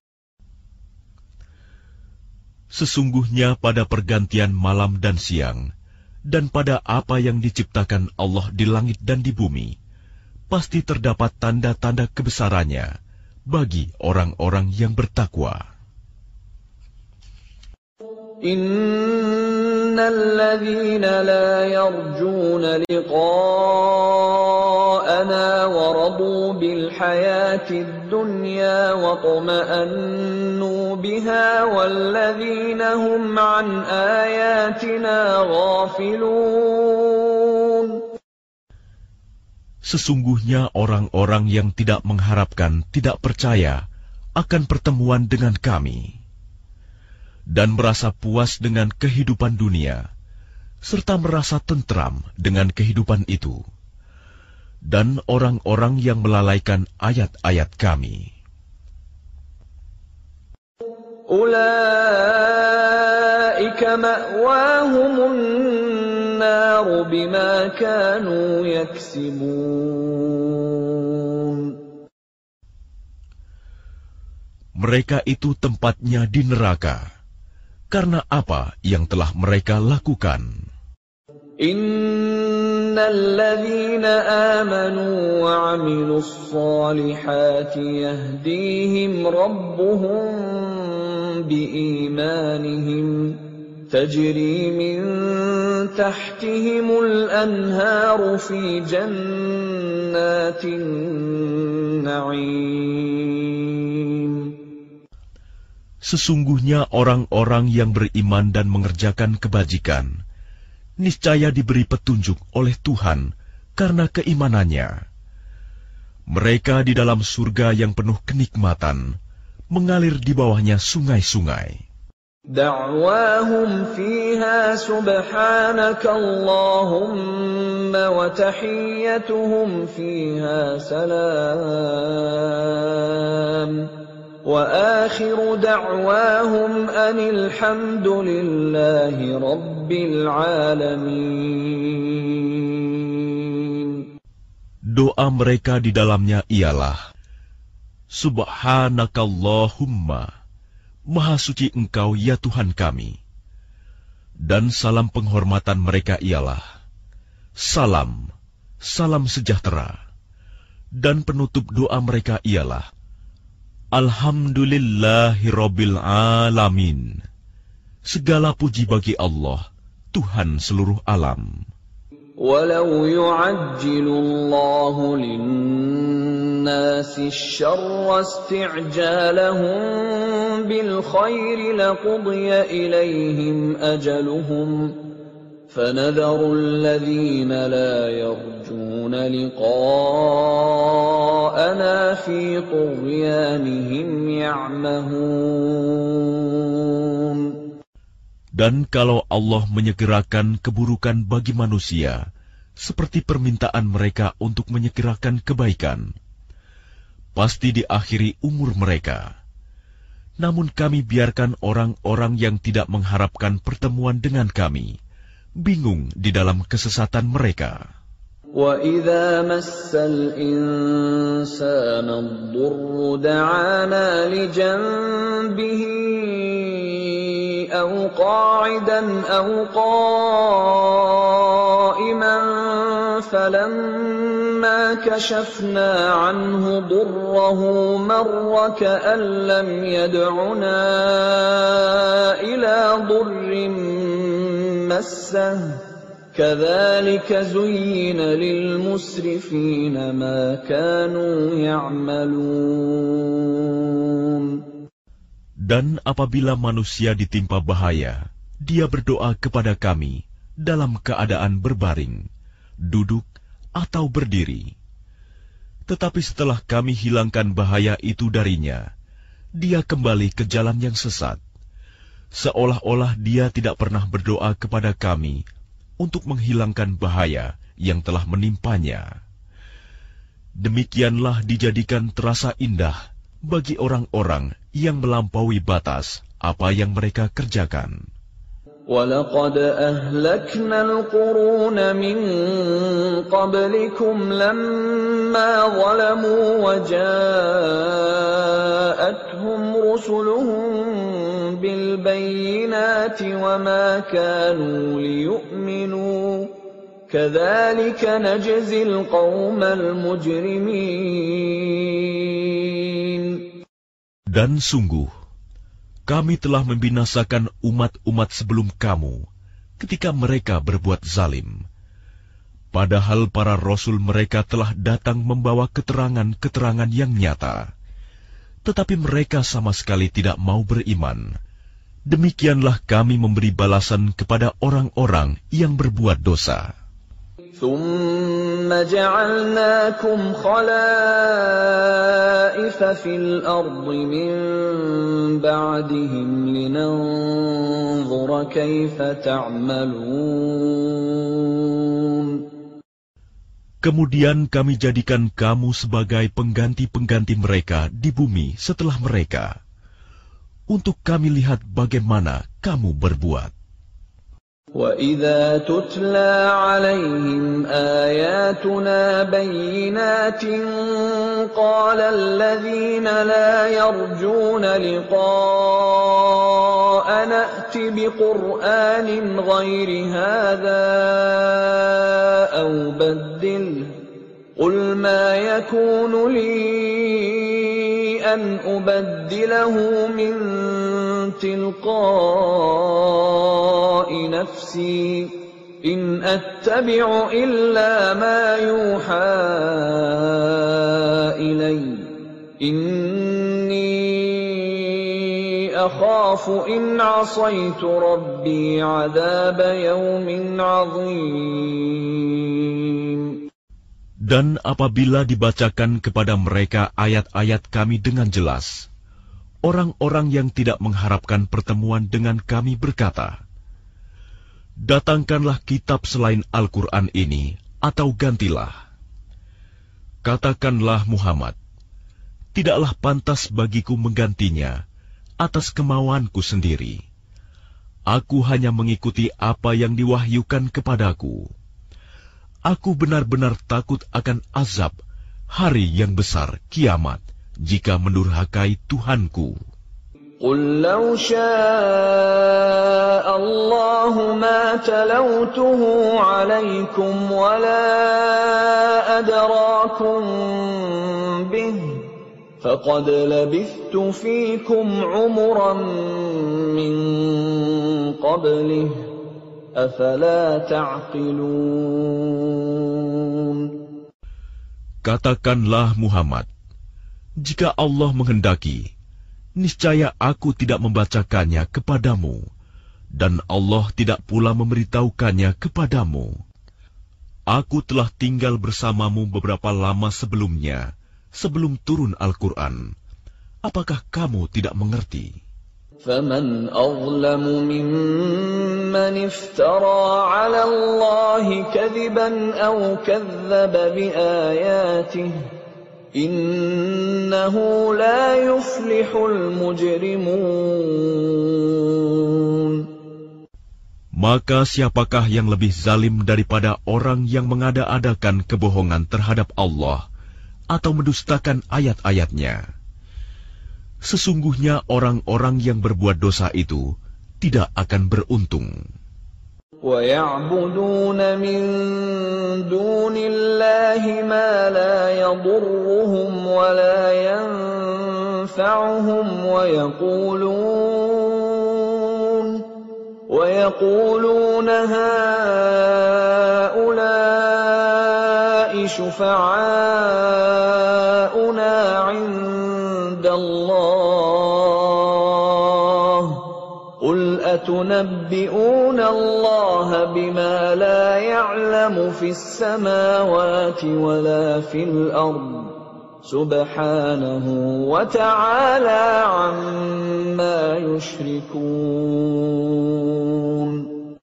Sesungguhnya pada pergantian malam dan siang, dan pada apa yang diciptakan Allah di langit dan di bumi, pasti terdapat tanda-tanda kebesarannya bagi orang-orang yang bertakwa. Innal ladzina la yarjuna liqa'ana wa radu bil hayatid dunya wa tuma'annu biha wal ladzina hum an ayatina ghafilun. Sesungguhnya orang-orang yang tidak mengharapkan, tidak percaya, akan pertemuan dengan kami, dan merasa puas dengan kehidupan dunia, serta merasa tentram dengan kehidupan itu, dan orang-orang yang melalaikan ayat-ayat kami. Ulaika ma'wahumun nar bima kanu yaksibun. Mereka itu tempatnya di neraka, karena apa yang telah mereka lakukan. Innal ladzina amanu wa 'amilus shalihati yahdihim rabbuhum biimanihim tajri min tahtihimul anharu fi jannatin na'im. Sesungguhnya orang-orang yang beriman dan mengerjakan kebajikan, niscaya diberi petunjuk oleh Tuhan karena keimanannya. Mereka di dalam surga yang penuh kenikmatan, mengalir di bawahnya sungai-sungai. Da'wahum fiha subhanaka Allahumma wa tahiyyatuhum fiha salam. Wa akhiru da'wahum anil hamdulillahi rabbil alamin. Doa mereka di dalamnya ialah, Subhanakallahumma, Maha suci Engkau ya Tuhan kami. Dan salam penghormatan mereka ialah, Salam, salam sejahtera. Dan penutup doa mereka ialah, Alhamdulillahirabbil alamin. Segala puji bagi Allah, Tuhan seluruh alam. Walau yu'ajjilu Allahu lin-nasi asy-syarra isti'jalahum bil khairi laqudiya ilaihim ajaluhum fanadharu alladhina la yarjuna liqa'ana fi tughyanihim ya'mahun. Dan kalau Allah menyegerakan keburukan bagi manusia, seperti permintaan mereka untuk menyegerakan kebaikan, pasti diakhiri umur mereka. Namun kami biarkan orang-orang yang tidak mengharapkan pertemuan dengan kami bingung di dalam kesesatan mereka. وَإِذَا مَسَّ الْإِنسَانَ الضُّرُّ دَعَانَا لِجَنبِهِ أَوْ قَاعِدًا أَوْ قَائِمًا فَلَمَّا كَشَفْنَا عَنْهُ ضُرَّهُ مَرَّ كَأَن لَّمْ يَدْعُنَا إِلَى ضُرٍّ مَّسَّهُ كَذَلِكَ زُيِّنَ لِلْمُسْرِفِينَ مَا كَانُوا يَعْمَلُونَ. Dan apabila manusia ditimpa bahaya, dia berdoa kepada kami dalam keadaan berbaring, duduk, atau berdiri. Tetapi setelah kami hilangkan bahaya itu darinya, dia kembali ke jalan yang sesat, seolah-olah dia tidak pernah berdoa kepada kami untuk menghilangkan bahaya yang telah menimpanya. Demikianlah dijadikan terasa indah bagi orang-orang yang melampaui batas apa yang mereka kerjakan. وَلَقَدْ أَهْلَكْنَا الْقُرُونَ مِنْ قَبْلِكُمْ لَمَّا ظَلَمُوا وَجَاءَتْهُمْ رُسُلُهُم بِالْبَيِّنَاتِ وَمَا كَانُوا لِيُؤْمِنُوا كَذَلِكَ نَجْزِي الْقَوْمَ الْمُجْرِمِينَ. Dan sungguh, kami telah membinasakan umat-umat sebelum kamu ketika mereka berbuat zalim. Padahal para rasul mereka telah datang membawa keterangan-keterangan yang nyata. Tetapi mereka sama sekali tidak mau beriman. Demikianlah kami memberi balasan kepada orang-orang yang berbuat dosa. ثم جعلناكم خلائف في الأرض من بعدهم لننظر كيف تعملون. Kemudian kami jadikan kamu sebagai pengganti-pengganti mereka di bumi setelah mereka, untuk kami lihat bagaimana kamu berbuat. وَإِذَا تُتْلَى عَلَيْهِمْ آيَاتُنَا بَيِّنَاتٍ قَالَ الَّذِينَ لَا يَرْجُونَ لِقَاءَنَا ائْتِ بِقُرْآنٍ غَيْرِ هَذَا أَوْ بَدِّلْهُ قُلْ مَا يَكُونُ لِي أَنْ أُبَدِّلَهُ مِنْ تِلْقَاءِ نَفْسِي إِنْ أَتَّبِعُ إِلَّا مَا يُوحَى إِلَيَّ إِنِّي أَخَافُ إِنْ عَصَيْتُ رَبِّي عَذَابَ يَوْمٍ عَظِيمٍ. Dan apabila dibacakan kepada mereka ayat-ayat kami dengan jelas, orang-orang yang tidak mengharapkan pertemuan dengan kami berkata, "Datangkanlah kitab selain Al-Quran ini, atau gantilah." Katakanlah Muhammad, tidaklah pantas bagiku menggantinya atas kemauanku sendiri. Aku hanya mengikuti apa yang diwahyukan kepadaku. Aku benar-benar takut akan azab hari yang besar kiamat jika mendurhakai Tuhanku. قُلْ لَوْ شَاءَ اللَّهُ مَا تَلَوْتُهُ عَلَيْكُمْ وَلَا أَدْرَاكُمْ بِهِ فَقَدْ لَبِثْتُ فِيكُمْ عُمُرًا مِّن قَبْلِهِ أَفَلَا تَعْقِلُونَ. Katakanlah Muhammad, jika Allah menghendaki, niscaya aku tidak membacakannya kepadamu, dan Allah tidak pula memberitahukannya kepadamu. Aku telah tinggal bersamamu beberapa lama sebelumnya, sebelum turun Al-Quran. Apakah kamu tidak mengerti? فَمَنْ أَظْلَمُ مِمَّنِ افْتَرَى عَلَى اللَّهِ كَذِبًا أَوْ كَذَّبَ بِآيَاتِهِ إِنَّهُ لَا يُفْلِحُ الْمُجْرِمُونَ. Maka siapakah yang lebih zalim daripada orang yang mengada-adakan kebohongan terhadap Allah atau mendustakan ayat-ayatnya? Sesungguhnya orang-orang yang berbuat dosa itu tidak akan beruntung. وَيَعْبُدُونَ مِن دُونِ اللَّهِ مَا لَا يَضُرُّهُمْ وَلَا يَنفَعُهُمْ وَيَقُولُونَ وَيَقُولُونَ هَؤُلَاءِ شُفَعَاؤُنَا عِندَ اللَّهِ قُلْ أَتُنَبِّئُونَ اللَّهَ بِمَا لَا يَعْلَمُ فِي السَّمَاوَاتِ وَلَا فِي الْأَرْضِ سُبْحَانَهُ وَتَعَالَى عَمَّا يُشْرِكُونَ.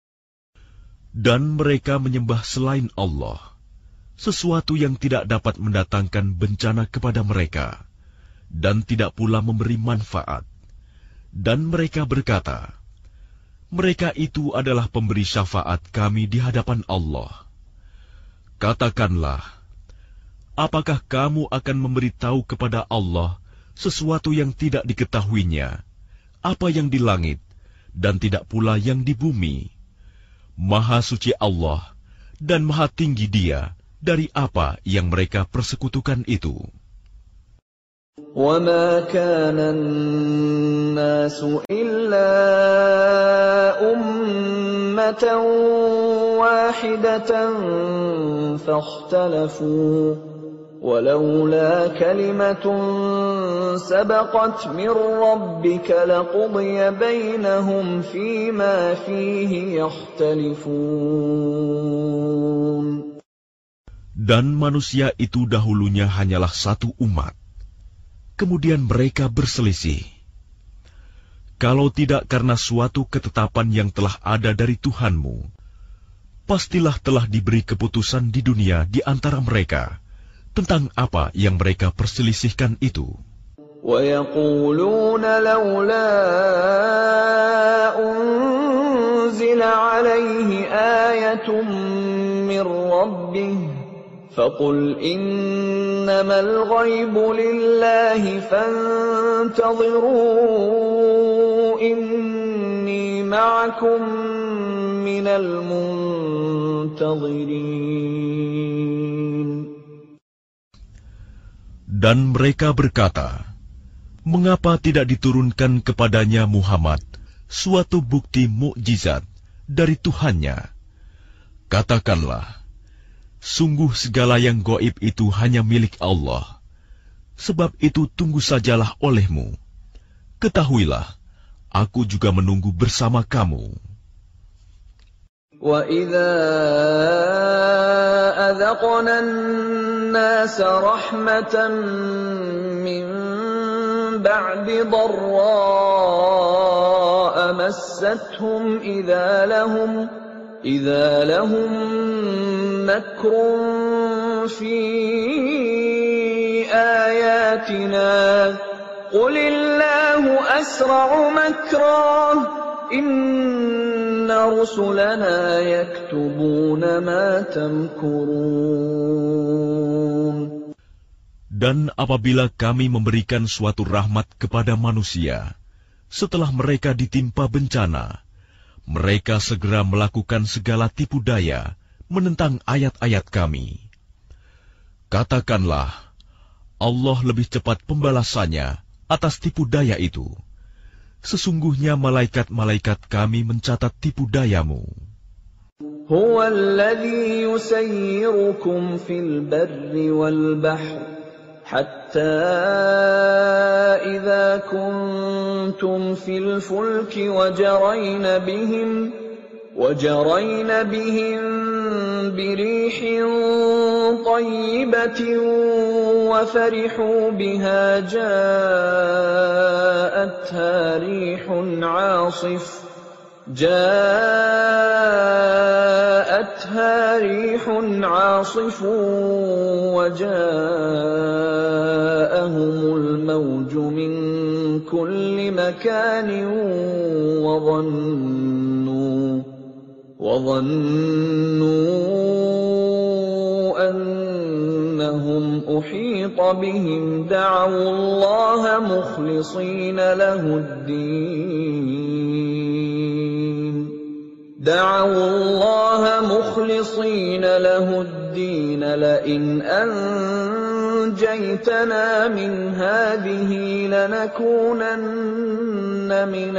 Dan mereka menyembah selain Allah, sesuatu yang tidak dapat mendatangkan bencana kepada mereka, dan tidak pula memberi manfaat. Dan mereka berkata, mereka itu adalah pemberi syafaat kami di hadapan Allah. Katakanlah, apakah kamu akan memberitahu kepada Allah sesuatu yang tidak diketahuinya, apa yang di langit, dan tidak pula yang di bumi? Maha suci Allah, dan maha tinggi Dia dari apa yang mereka persekutukan itu. وَمَا كَانَ النَّاسُ إِلَّا أُمَّةً وَاحِدَةً فَاخْتَلَفُوا وَلَوْلَا كَلِمَةٌ سَبَقَتْ مِنْ رَبِّكَ لَقُضِيَ بَيْنَهُمْ فِيمَا فِيهِ يَخْتَلِفُونَ. Dan manusia itu dahulunya hanyalah satu umat. Kemudian mereka berselisih. Kalau tidak karena suatu ketetapan yang telah ada dari Tuhanmu, pastilah telah diberi keputusan di dunia di antara mereka tentang apa yang mereka perselisihkan itu. وَيَقُولُونَ لَوْلَا أُنزِلَ عَلَيْهِ آيَةٌ مِّن رَّبِّهِ فَقُلْ إِنَّمَا الْغَيْبُ لِلَّهِ فَانتَظِرُوا إِنِّي مَعَكُم مِّنَ الْمُنتَظِرِينَ. Dan mereka berkata, mengapa tidak diturunkan kepadanya Muhammad suatu bukti mukjizat dari Tuhannya? Katakanlah, sungguh segala yang gaib itu hanya milik Allah. Sebab itu tunggu sajalah olehmu. Ketahuilah, aku juga menunggu bersama kamu. وَإِذَا أَذَقْنَا النَّاسَ رَحْمَةً مِّن بَعْدِ ضَرَّاءَ مَسَّتْهُمْ إِذَا لَهُمْ إِذَا لَهُم مَّكْرٌ فِي آيَاتِنَا قُلِ اللَّهُ أَسْرَعُ مَكْرًا إِنَّ رُسُلَنَا يَكْتُبُونَ مَا تَمْكُرُونَ. Dan apabila kami memberikan suatu rahmat kepada manusia, setelah mereka ditimpa bencana, mereka segera melakukan segala tipu daya menentang ayat-ayat kami. Katakanlah, Allah lebih cepat pembalasannya atas tipu daya itu. Sesungguhnya malaikat-malaikat kami mencatat tipu dayamu. هُوَ الَّذِي يُسَيِّرُكُمْ فِي الْبَرِّ وَالْبَحْرِ حَتَّى إِذَا كُنتُمْ فِي الْفُلْكِ وَجَرَيْنَ بِهِمْ وَجَرَيْنَ بِهِمْ بِرِيحٍ طَيِّبَةٍ وَفَرِحُوا بِهَا جَاءَتْهَا رِيحٌ عَاصِفٌ جاءتها ريح عاصف وجاءهم الموج من كل مكان وظنوا وظنوا أنهم أحيط بهم دعوا الله مخلصين له الدين دعوا الله مخلصين له الدين لئن أنجيتنا من هذه لنكونن من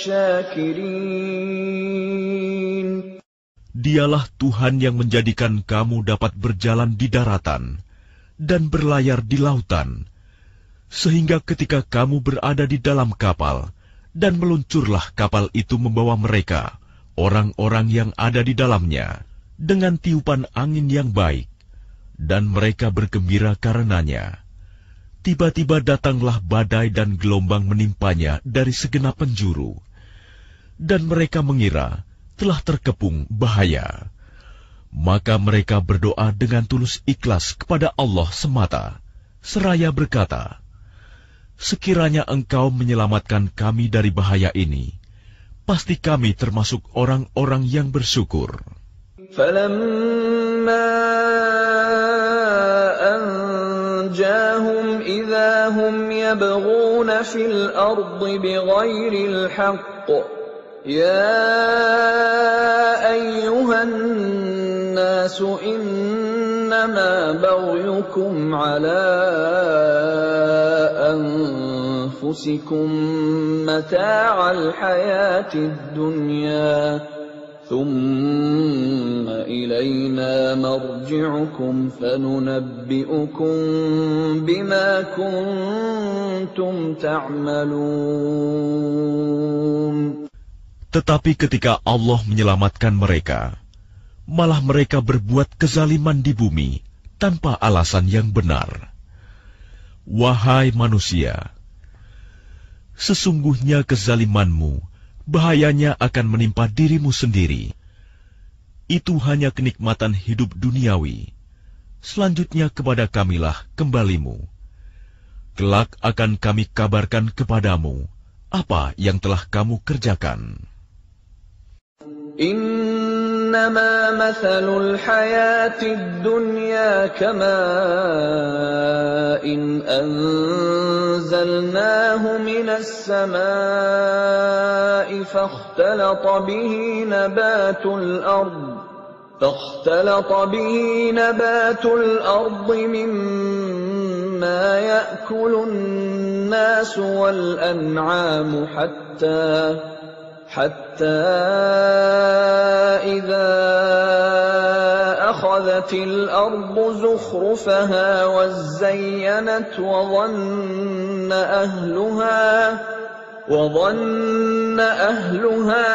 الشاكرين. Dialah Tuhan yang menjadikan kamu dapat berjalan di daratan dan berlayar di lautan, sehingga ketika kamu berada di dalam kapal dan meluncurlah kapal itu membawa mereka, orang-orang yang ada di dalamnya, dengan tiupan angin yang baik, dan mereka bergembira karenanya. Tiba-tiba datanglah badai dan gelombang menimpanya dari segenap penjuru, dan mereka mengira telah terkepung bahaya. Maka mereka berdoa dengan tulus ikhlas kepada Allah semata, seraya berkata, sekiranya Engkau menyelamatkan kami dari bahaya ini, pasti kami termasuk orang-orang yang bersyukur. فَلَمَّا أَنْجَاهُمْ إِذَا هُمْ يَبْغُونَ فِي الْأَرْضِ بِغَيْرِ الْحَقِّ يَا أَيُّهَا النَّاسُ إِنَّمَا بَغْيُكُمْ عَلَى أَنفُسِكُم مَّتَاعَ الْحَيَاةِ الدُّنْيَا ثُمَّ إِلَيْنَا مَرْجِعُكُمْ فَنُنَبِّئُكُم بِمَا كُنتُمْ تَعْمَلُونَ. Tetapi ketika Allah menyelamatkan mereka, malah mereka berbuat kezaliman di bumi tanpa alasan yang benar. Wahai manusia, sesungguhnya kezalimanmu bahayanya akan menimpa dirimu sendiri. Itu hanya kenikmatan hidup duniawi. Selanjutnya kepada Kamilah kembalimu. Kelak akan kami kabarkan kepadamu apa yang telah kamu kerjakan. Innama mathalul hayatid dunya kama'in anzalnahu minas samaa'i fakhtalata bihi nabatul ardh فاختلط به نبات الأرض مما يأكل الناس والأنعام حتى حتى إذا أخذت الأرض زخرفها وزينت وظن أهلها وظن أهلها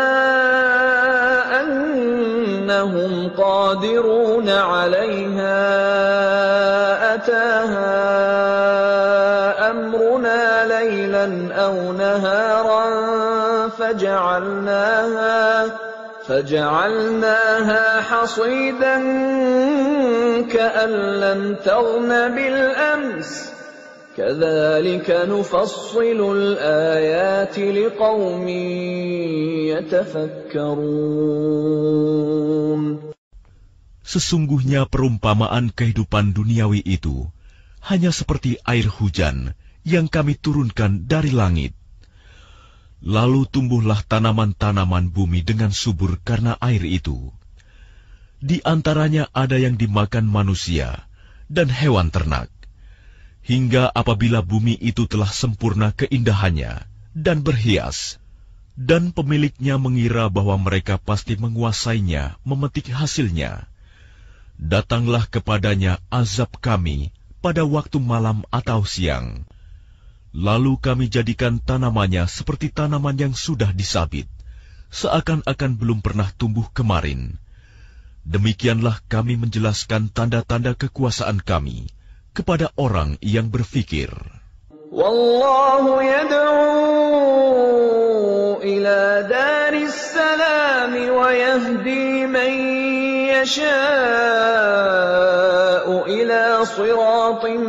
أنهم قادرون عليها أتاها أمرنا ليلا أو نهارا فجعلناها فجعلناها حصيدا كأن لم تغن بالأمس كذلك نفصل الآيات لقوم يتفكرون. Sesungguhnya perumpamaan kehidupan duniawi itu hanya seperti air hujan yang kami turunkan dari langit. Lalu tumbuhlah tanaman-tanaman bumi dengan subur karena air itu. Di antaranya ada yang dimakan manusia dan hewan ternak. Hingga apabila bumi itu telah sempurna keindahannya dan berhias, dan pemiliknya mengira bahwa mereka pasti menguasainya, memetik hasilnya, datanglah kepadanya azab kami pada waktu malam atau siang. Lalu kami jadikan tanamannya seperti tanaman yang sudah disabit, seakan-akan belum pernah tumbuh kemarin. Demikianlah kami menjelaskan tanda-tanda kekuasaan kami kepada orang yang berfikir. Wallahu yad'u ila daris salam wa yahdi man yasha'u ila siratin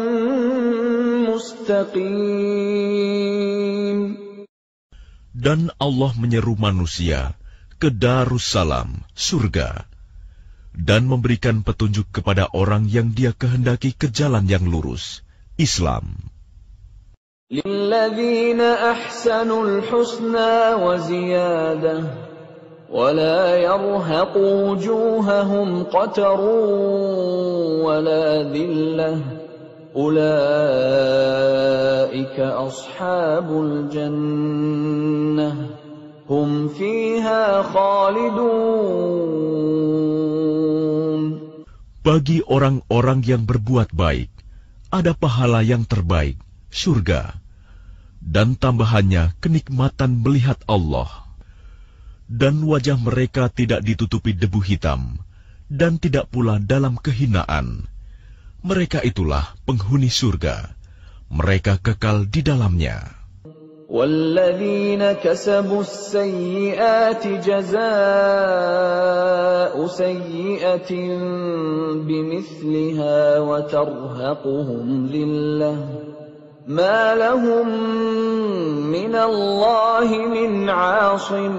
mustaqim. Dan Allah menyeru manusia ke Darussalam, surga, dan memberikan petunjuk kepada orang yang Dia kehendaki ke jalan yang lurus, Islam. Lilladzina ahsanul husna wa ziyadah wa la yarhaqu wujuhahum qatarun wa la dhillah ulaika ashabul jannah hum fiha khalidun. Bagi orang-orang yang berbuat baik, ada pahala yang terbaik, surga, dan tambahannya kenikmatan melihat Allah. Dan wajah mereka tidak ditutupi debu hitam, dan tidak pula dalam kehinaan. Mereka itulah penghuni surga, mereka kekal di dalamnya. وَالَّذِينَ كَسَبُوا السَّيِّئَاتِ جَزَاءُ سَيِّئَةٍ بِمِثْلِهَا وَتَرْهَقُهُمْ ذِلَّةٌ مَا لَهُم مِّنَ اللَّهِ مِنْ عَاصِمٍ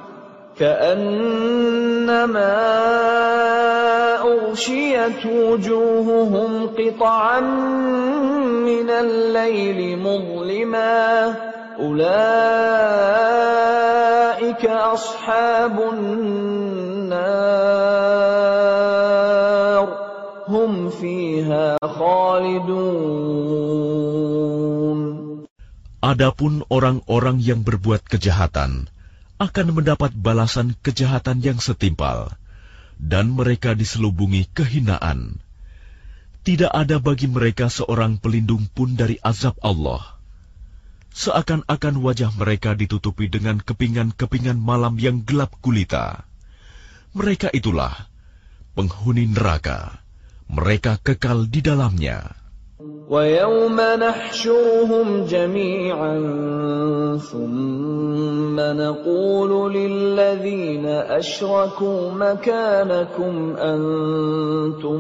كَأَنَّمَا أُغْشِيَتْ وُجُوهُهُمْ قِطَعًا مِّنَ اللَّيْلِ مُظْلِمًا أولئك أصحاب النار هم فيها خالدون. Adapun orang-orang yang berbuat kejahatan akan mendapat balasan kejahatan yang setimpal, dan mereka diselubungi kehinaan. Tidak ada bagi mereka seorang pelindung pun dari azab Allah. Seakan-akan wajah mereka ditutupi dengan kepingan-kepingan malam yang gelap gulita. Mereka itulah penghuni neraka, mereka kekal di dalamnya. وَيَوْمَ نَحْشُرُهُمْ جَمِيعًا ثُمَّ نَقُولُ لِلَّذِينَ أَشْرَكُوا مَكَانَكُمْ أَنْتُمْ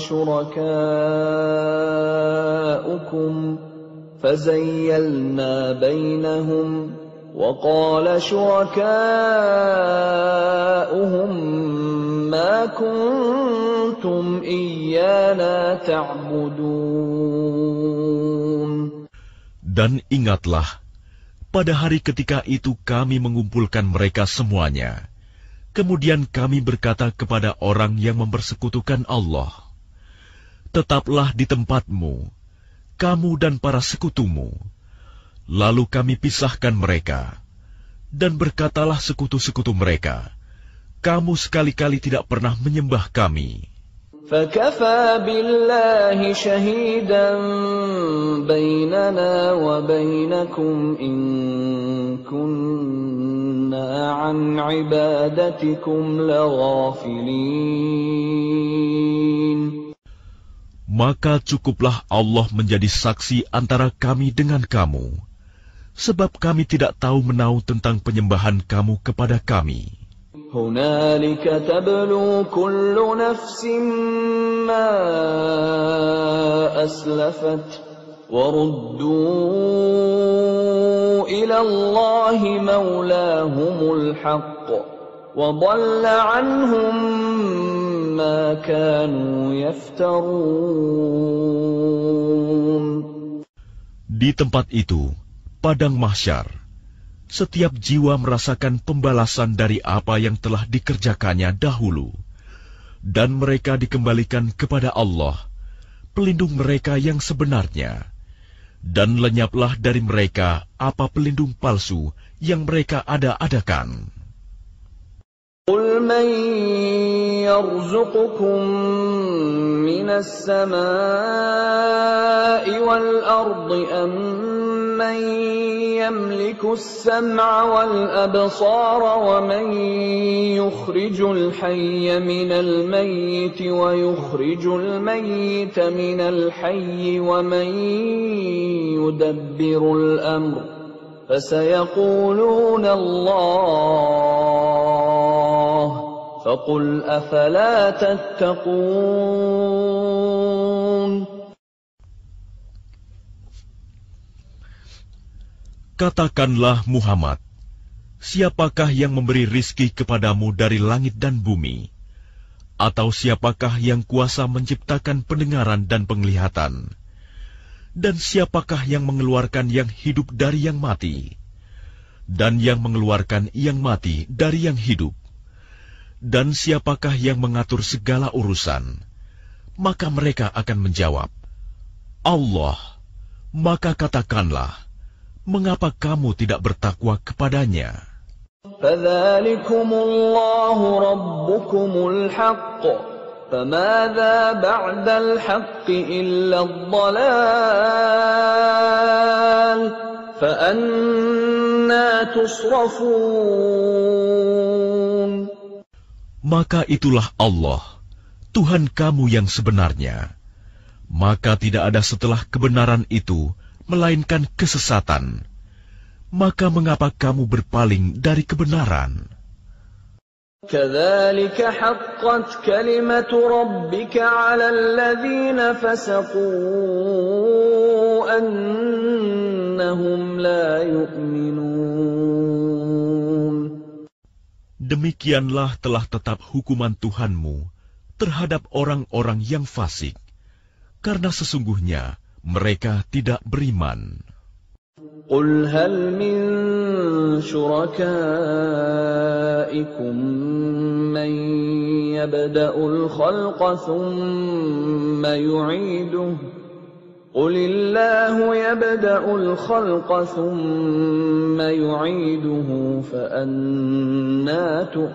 وَشُرَكَاؤُكُمْ فَزَيَّلْنَا بَيْنَهُمْ وَقَالَ شُرَكَاؤُهُمْ مَا كُنْتُمْ إِيَّانَا تَعْبُدُونَ. Dan ingatlah, pada hari ketika itu kami mengumpulkan mereka semuanya. Kemudian kami berkata kepada orang yang mempersekutukan Allah, tetaplah di tempatmu, kamu dan para sekutumu. Lalu kami pisahkan mereka, dan berkatalah sekutu-sekutu mereka, kamu sekali-kali tidak pernah menyembah kami. فَكَفَى بِاللَّهِ شَهِيدًا بَيْنَنَا وَبَيْنَكُمْ إِن كُنَّا عَنْ عِبَادَتِكُمْ لَغَافِلِينَ. Maka cukuplah Allah menjadi saksi antara kami dengan kamu, sebab kami tidak tahu menau tentang penyembahan kamu kepada kami. هُنَالِكَ تَبْلُو كُلُّ نَفْسٍ مَّا أَسْلَفَتْ وَرُدُّوا إِلَى اللَّهِ مَوْلَاهُمُ الْحَقِّ وَضَلَّ عَنْهُم مَّا كَانُوا يَفْتَرُونَ. Di tempat itu, padang mahsyar, setiap jiwa merasakan pembalasan dari apa yang telah dikerjakannya dahulu, dan mereka dikembalikan kepada Allah, pelindung mereka yang sebenarnya, dan lenyaplah dari mereka apa pelindung palsu yang mereka ada-adakan. قُلْ مَنْ يَرْزُقُكُمْ مِنَ السَّمَاءِ وَالْأَرْضِ أَمَّنْ يَمْلِكُ السَّمْعَ وَالْأَبْصَارَ وَمَنْ يُخْرِجُ الْحَيَّ مِنَ الْمَيِّتِ وَيُخْرِجُ الْمَيِّتَ مِنَ الْحَيِّ وَمَنْ يُدَبِّرُ الْأَمْرَ فَسَيَقُولُونَ اللَّهُ فَقُلْ أَفَلَا تَتَّقُونَ. Katakanlah Muhammad, siapakah yang memberi rizki kepadamu dari langit dan bumi? Atau siapakah yang kuasa menciptakan pendengaran dan penglihatan? Dan siapakah yang mengeluarkan yang hidup dari yang mati? Dan yang mengeluarkan yang mati dari yang hidup? Dan siapakah yang mengatur segala urusan? Maka mereka akan menjawab, Allah. Maka katakanlah, mengapa kamu tidak bertakwa kepadanya? فَذَلِكُمُ اللَّهُ رَبُّكُمُ الْحَقُّ فَمَاذَا بَعْدَ الْحَقِّ إِلَّا الضَّلَالُ فَأَنَّى تُصْرَفُونَ. Maka itulah Allah, Tuhan kamu yang sebenarnya. Maka tidak ada setelah kebenaran itu melainkan kesesatan. Maka mengapa kamu berpaling dari kebenaran? كَذَلِكَ حَقَّتْ كَلِمَةُ رَبِّكَ عَلَى الَّذِينَ فَسَقُوا أَنَّهُمْ لَا يُؤْمِنُونَ. Demikianlah telah tetap hukuman Tuhanmu terhadap orang-orang yang fasik, karena sesungguhnya mereka tidak beriman. قُلْ هَلْ مِنْ شُرَكَائِكُمْ مَنْ يَبْدَأُ الْخَلْقَ ثُمَّ يُعِيدُهُ قُلِ اللَّهُ يَبْدَأُ الْخَلْقَ ثُمَّ يُعِيدُهُ فَأَنَّى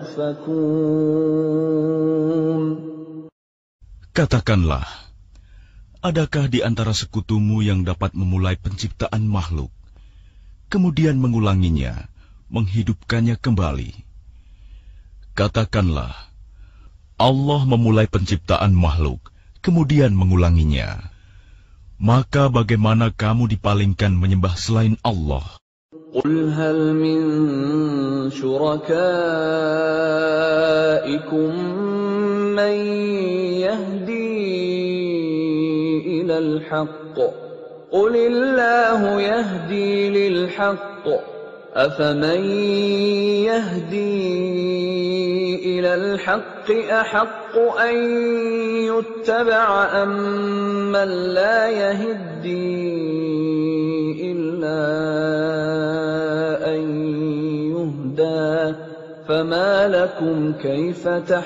تُؤْفَكُونَ. Katakanlah, adakah di antara sekutumu yang dapat memulai penciptaan makhluk, kemudian mengulanginya, menghidupkannya kembali? Katakanlah, Allah memulai penciptaan makhluk, kemudian mengulanginya. Maka bagaimana kamu dipalingkan menyembah selain Allah? قل هل من شركائكم من يهدي إلى الحق قل الله يهدي للحق أفمن يهدي إلى الحق أحق أن يتبع أم من لا يهدي إلا أن يهدى فما لكم كيف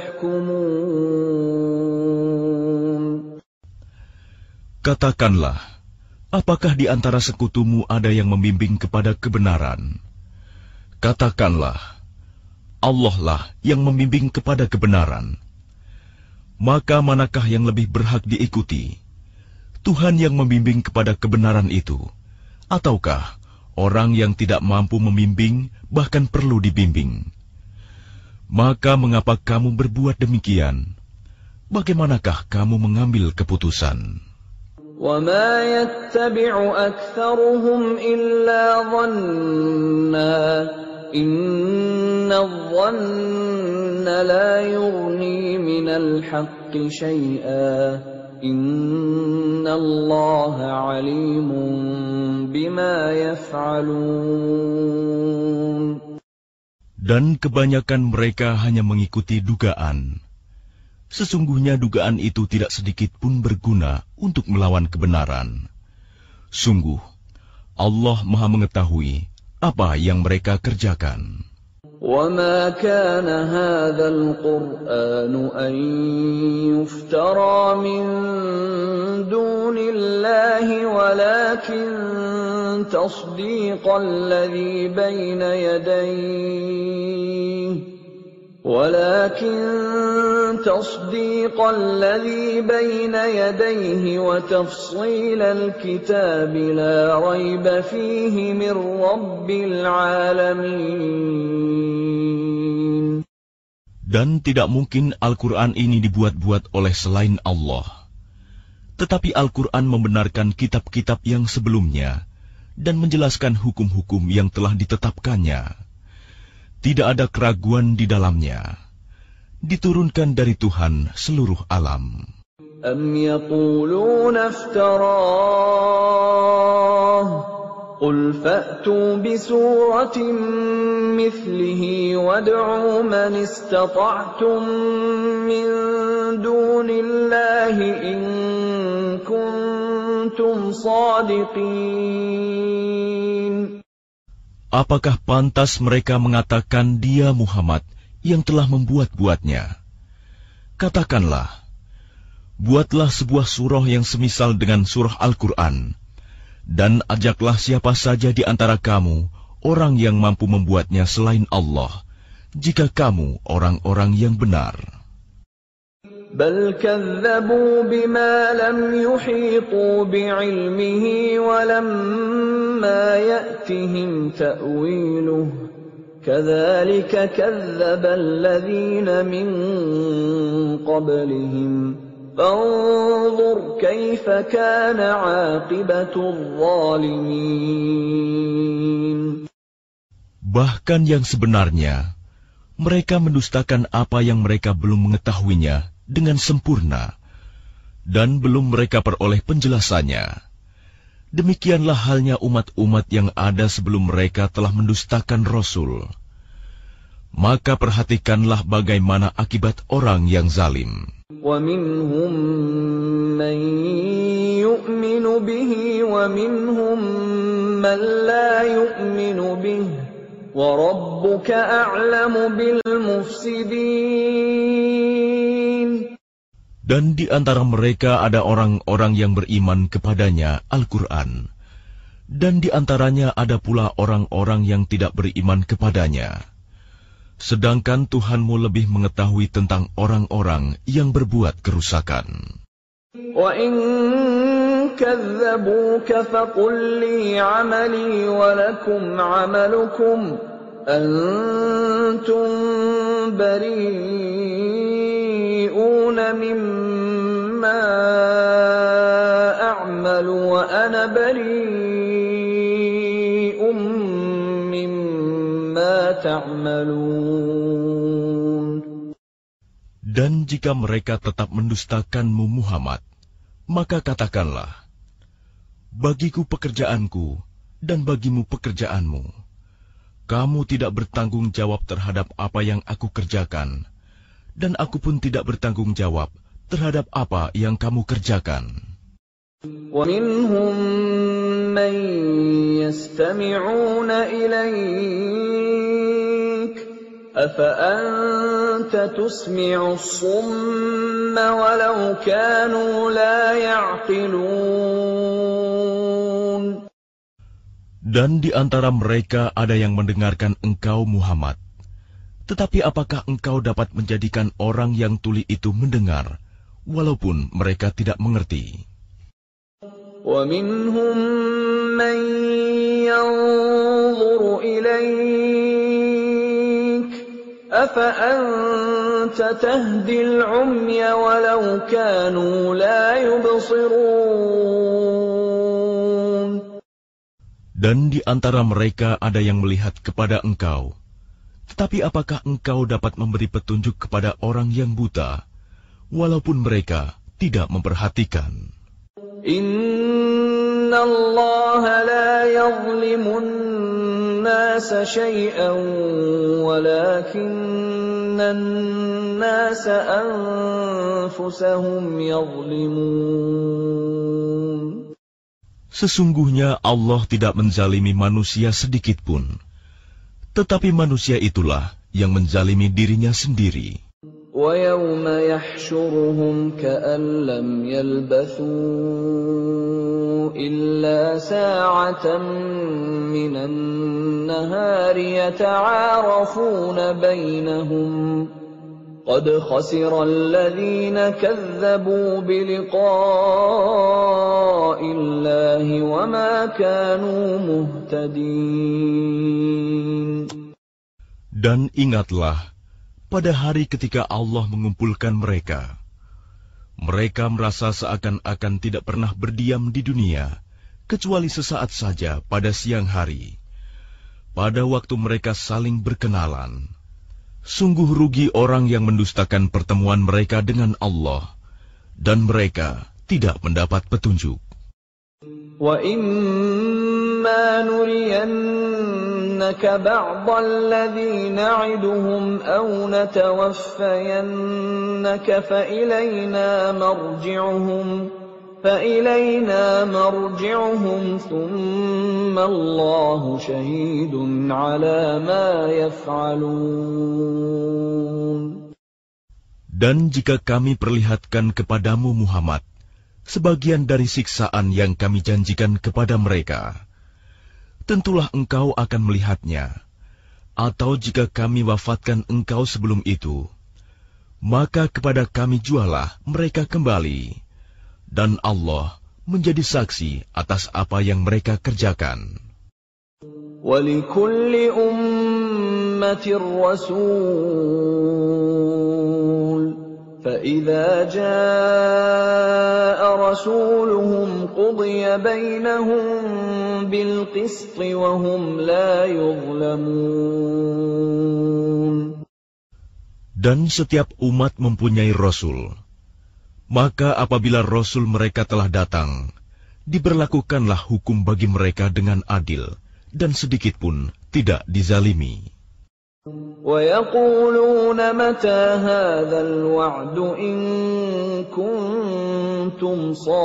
تحكمون. Katakanlah, apakah di antara sekutumu ada yang membimbing kepada kebenaran? Katakanlah, Allah lah yang membimbing kepada kebenaran. Maka manakah yang lebih berhak diikuti? Tuhan yang membimbing kepada kebenaran itu, ataukah orang yang tidak mampu membimbing bahkan perlu dibimbing? Maka mengapa kamu berbuat demikian? Bagaimanakah kamu mengambil keputusan? وَمَا يَتَّبِعُ أَكْثَرُهُمْ إِلَّا ظَنًّا إِنَّ الظَّنَّ لَا يُغْنِي مِنَ الْحَقِّ شَيْئًا إِنَّ اللَّهَ عَلِيمٌ بِمَا يَفْعَلُونَ. Dan kebanyakan mereka hanya mengikuti dugaan. Sesungguhnya dugaan itu tidak sedikit pun berguna untuk melawan kebenaran. Sungguh, Allah Maha mengetahui apa yang mereka kerjakan. وَمَا كَانَ هَذَا الْقُرْآنُ أَن يُفْتَرَى مِن دُونِ اللَّهِ وَلَكِن تَصْدِيقَ الَّذِي بَيْنَ يَدَيْهِ ولكن تصديق الذي بين يديه وتفصيل الكتاب لا ريب فيه من رب العالمين. Dan tidak mungkin Al-Quran ini dibuat-buat oleh selain Allah. Tetapi Al-Quran membenarkan kitab-kitab yang sebelumnya dan menjelaskan hukum-hukum yang telah ditetapkannya. Tidak ada keraguan di dalamnya. Diturunkan dari Tuhan seluruh alam. Am yaquluna iftarah Qul fa'tu bisuratin mithlihi wad'u man istata'tum min dunillahi in kuntum sadiqin. Apakah pantas mereka mengatakan dia Muhammad yang telah membuat-buatnya? Katakanlah, buatlah sebuah surah yang semisal dengan surah Al-Quran, dan ajaklah siapa saja di antara kamu, orang yang mampu membuatnya selain Allah, jika kamu orang-orang yang benar. بل كذبوا بما لم يحيطوا بعلمه ولما يأتهم تأويله كذلك كذب الذين من قبلهم فانظر كيف كان عاقبة الظالمين. Bahkan yang sebenarnya, mereka mendustakan apa yang mereka belum mengetahuinya dengan sempurna, dan belum mereka peroleh penjelasannya. Demikianlah halnya umat-umat yang ada sebelum mereka telah mendustakan Rasul. Maka perhatikanlah bagaimana akibat orang yang zalim. وَمِنْهُمْ مَنْ يُؤْمِنُ بِهِ وَمِنْهُمْ مَنْ لَا يُؤْمِنُ بِهِ وَرَبُّكَ أَعْلَمُ بِالْمُفْسِدِينَ. Dan di antara mereka ada orang-orang yang beriman kepadanya Al-Quran, dan di antaranya ada pula orang-orang yang tidak beriman kepadanya. Sedangkan Tuhanmu lebih mengetahui tentang orang-orang yang berbuat kerusakan. وَإِن كَذَّبُوكَ فَقُلْ لِي عَمَلِي وَلَكُمْ عَمَلُكُمْ أَنْتُمْ بَرِيئُونَ مِمَّا ما أعمل وأنا بريء مما تعملون. Dan jika mereka tetap mendustakanmu Muhammad, maka katakanlah, bagiku pekerjaanku dan bagimu pekerjaanmu. Kamu tidak bertanggung jawab terhadap apa yang aku kerjakan, dan aku pun tidak bertanggung jawab terhadap apa yang kamu kerjakan. وَمِنْهُمْ مَنْ يَسْتَمِعُونَ إِلَيْكَ أَفَأَنْتَ تُسْمِعُ الصُّمَّ وَلَوْ كَانُوا لَا يَعْقِلُونَ. Dan di antara mereka ada yang mendengarkan engkau Muhammad. Tetapi apakah engkau dapat menjadikan orang yang tuli itu mendengar, walaupun mereka tidak mengerti? وَمِنْهُمْ مَنْ يَنْظُرُ إِلَيْكَ أَفَأَنْتَ تَهْدِي الْعُمْيَ وَلَوْ كَانُوا لَا يُبْصِرُونَ. Dan di antara mereka ada yang melihat kepada engkau. Tetapi apakah engkau dapat memberi petunjuk kepada orang yang buta, walaupun mereka tidak memperhatikan? Inna Allah la yazlimun nasa syai'an walakinnan nasa anfusahum yazlimun. Sesungguhnya Allah tidak menzalimi manusia sedikit pun, tetapi manusia itulah yang menzalimi dirinya sendiri. وَيَوْمَ يَحْشُرُهُمْ كَأَنْ لَمْ يَلْبَثُوا إِلَّا سَاعَةً مِنَ النَّهَارِ يَتَعَارَفُونَ بَيْنَهُمْ قَدْ خَسِرَ الَّذِينَ كَذَّبُوا بِلِقَاءِ اللَّهِ وَمَا كَانُوا مُهْتَدِينَ. Dan ingatlah, pada hari ketika Allah mengumpulkan mereka, mereka merasa seakan-akan tidak pernah berdiam di dunia, kecuali sesaat saja pada siang hari. Pada waktu mereka saling berkenalan, sungguh rugi orang yang mendustakan pertemuan mereka dengan Allah, dan mereka tidak mendapat petunjuk. وَإِمَّا نُرِيَنَّكَ بَعْضَ الَّذِي نَعِدُهُمْ أَوْ نَتَوَفَّيَنَّكَ فَإِلَيْنَا مَرْجِعُهُمْ فَإِلَيْنَا مَرْجِعُهُمْ ثُمَّ اللَّهُ شَهِيدٌ عَلَى مَا يَفْعَلُونَ. Dan jika kami perlihatkan kepadamu Muhammad sebagian dari siksaan yang kami janjikan kepada mereka, tentulah engkau akan melihatnya. Atau jika kami wafatkan engkau sebelum itu, maka kepada kami jualah mereka kembali, dan Allah menjadi saksi atas apa yang mereka kerjakan. وَلِكُلِّ أُمَّةٍ رَسُولٌ فَإِذَا جَاءَ رَسُولُهُمْ قُضِيَ بَيْنَهُم بِالْقِسْطِ وَهُمْ لَا يُظْلَمُونَ. Dan setiap umat mempunyai Rasul. Maka apabila Rasul mereka telah datang, diberlakukanlah hukum bagi mereka dengan adil, dan sedikit pun tidak dizalimi. وَيَقُولُونَ مَتَى هَذَا الْوَعْدُ إِن كُنتُمْ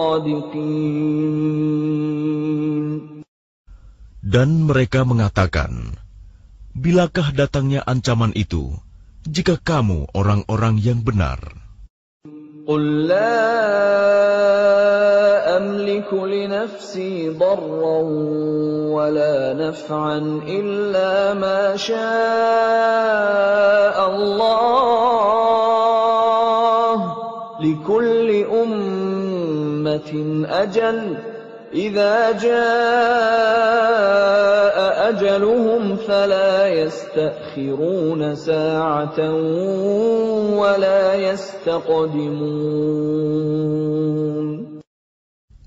صَادِقِينَ. Dan mereka mengatakan, bilakah datangnya ancaman itu, jika kamu orang-orang yang benar? قُل لَّا أَمْلِكُ لِنَفْسِي ضَرًّا وَلَا نَفْعًا إِلَّا مَا شَاءَ اللَّهُ لِكُلِّ أُمَّةٍ أَجَلٌ إِذَا جَاءَ أَجَلُهُمْ فَلَا يَسْتَأْخِرُونَ سَاعَةً وَلَا يَسْتَقْدِمُونَ.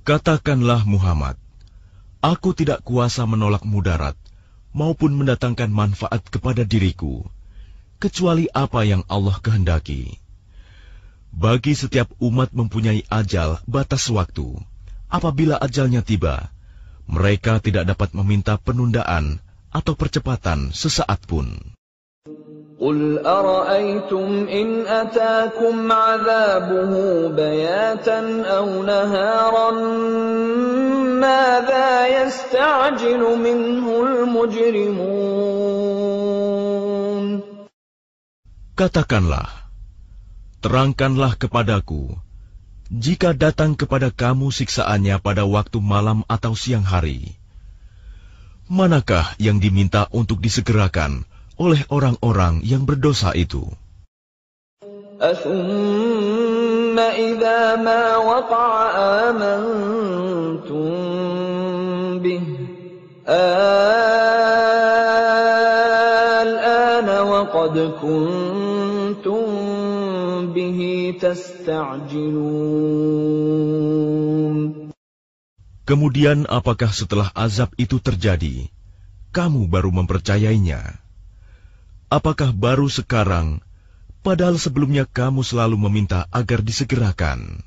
Katakanlah Muhammad, aku tidak kuasa menolak mudarat maupun mendatangkan manfaat kepada diriku, kecuali apa yang Allah kehendaki. Bagi setiap umat mempunyai ajal batas waktu. Apabila ajalnya tiba, mereka tidak dapat meminta penundaan atau percepatan sesaat pun. قل أرأيتم إن أتاكم عذابه بياتا أو نهارا ماذا يستعجل منه المجرمون. Katakanlah, terangkanlah kepadaku, jika datang kepada kamu siksaannya pada waktu malam atau siang hari, manakah yang diminta untuk disegerakan oleh orang-orang yang berdosa itu? أثم إذا ما وقع آمنتم به الآن وقد كنتم به تستعجلون. Kemudian apakah setelah azab itu terjadi, kamu baru mempercayainya? Apakah baru sekarang, padahal sebelumnya kamu selalu meminta agar disegerakan?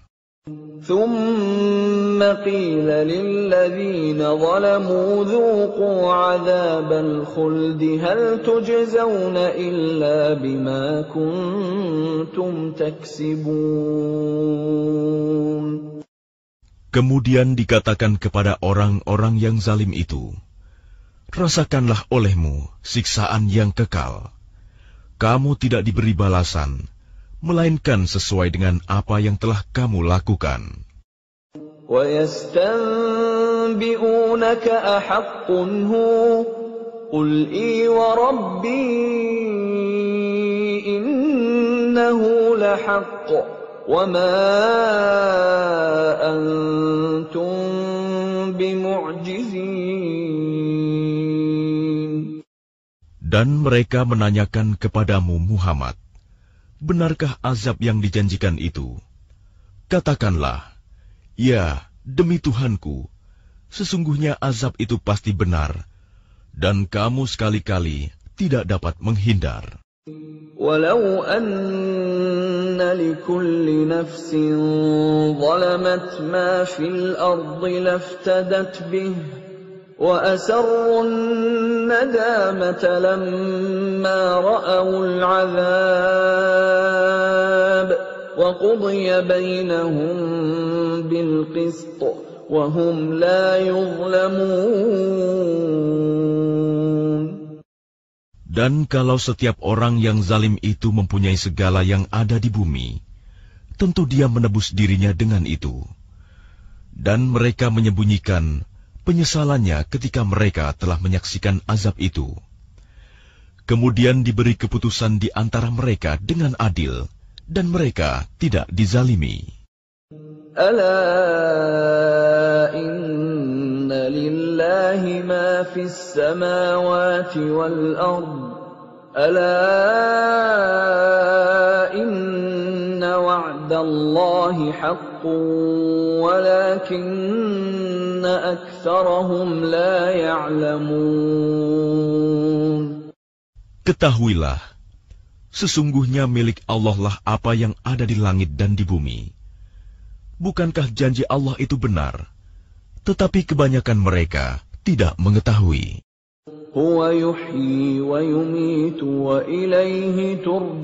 ثم قيل للذين ظلموا ذوقوا عذاب الخلد هل تجزون إلا بما كنتم تكسبون. Kemudian dikatakan kepada orang-orang yang zalim itu, rasakanlah olehmu siksaan yang kekal. Kamu tidak diberi balasan, melainkan sesuai dengan apa yang telah kamu lakukan. وَيَسْتَنْبِئُونَكَ أَحَقٌّ هُوَ قُلْ إِي وَرَبِّي إِنَّهُ لَحَقٌّ وَمَا أَنْتُمْ بِمُعْجِزِينَ. Dan mereka menanyakan kepadamu Muhammad, benarkah azab yang dijanjikan itu? Katakanlah, ya, demi Tuhanku, sesungguhnya azab itu pasti benar, dan kamu sekali-kali tidak dapat menghindar. Walau anna likulli nafsin zalamat ma fil ardi laftadat bih وَأَسَرُّوا النَّدَامَةَ لَمَّا رَأَوُا الْعَذَابَ وَقُضِيَ بَيْنَهُم بِالْقِسْطِ وَهُمْ لَا يُظْلَمُونَ. Dan kalau setiap orang yang zalim itu mempunyai segala yang ada di bumi, tentu dia menebus dirinya dengan itu. Dan mereka menyembunyikan penyesalannya ketika mereka telah menyaksikan azab itu. Kemudian diberi keputusan di antara mereka dengan adil, dan mereka tidak dizalimi. Ala inna lillahi ma fis samawati wal ard. Ala inna wa'dallahi haqqun walakinna aktsarahum la ya'lamun. Ketahuilah, sesungguhnya milik Allah lah apa yang ada di langit dan di bumi. Bukankah janji Allah itu benar? Tetapi kebanyakan mereka tidak mengetahui. Huwa yuhyi wa yumitu wa ilaihi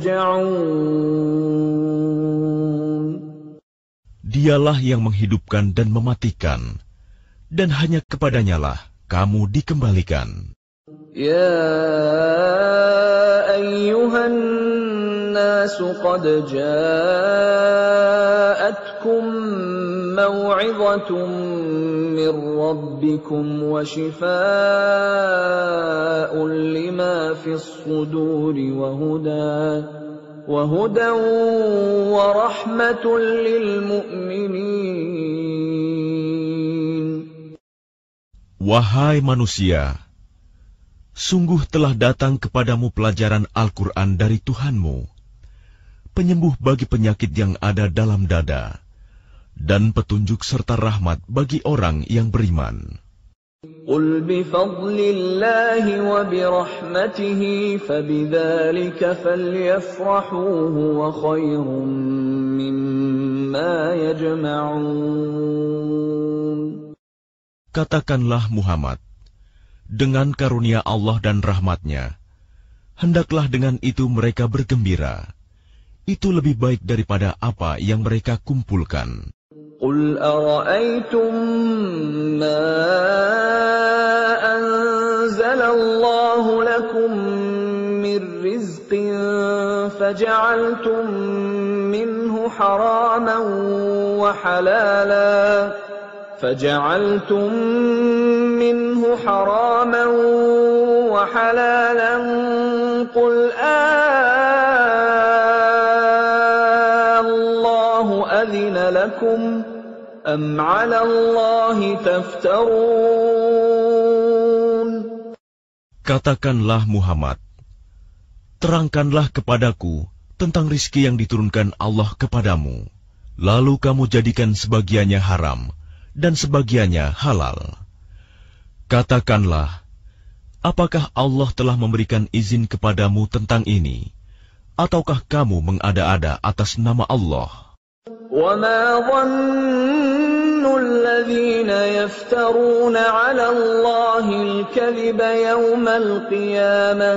turja'un. Dialah yang menghidupkan dan mematikan, dan hanya kepadanyalah kamu dikembalikan. Ya ayyuhan nasu qad ja'atkum maw'izatun min rabbikum wa shifaa'un lima fis suduri wa hudan wa hudan wa rahmatun lil mu'minin. Wahai manusia, sungguh telah datang kepadamu pelajaran Al-Quran dari Tuhanmu, penyembuh bagi penyakit yang ada dalam dada, dan petunjuk serta rahmat bagi orang yang beriman. Qul bifadlillahi wa birahmatihi fabidzalika falyafrahu huwa khairum mimma yajma'un. Katakanlah Muhammad, dengan karunia Allah dan rahmatnya, hendaklah dengan itu mereka bergembira. Itu lebih baik daripada apa yang mereka kumpulkan. Qul ara'aytum ma anzalallahu lakum min rizqin faja'altum minhu haraman wa halalan faja'altum minhu haraman wa halalan qul Allahu adhina lakum am 'ala Allahi taftarun. Katakanlah Muhammad, terangkanlah kepadaku tentang rizki yang diturunkan Allah kepadamu, lalu kamu jadikan sebagiannya haram dan sebagiannya halal. Katakanlah, apakah Allah telah memberikan izin kepadamu tentang ini, ataukah kamu mengada-ada atas nama Allah? وَمَا ظَنُّ الَّذِينَ يَفْتَرُونَ عَلَى اللَّهِ الْكَذِبَ يَوْمَ الْقِيَامَةِ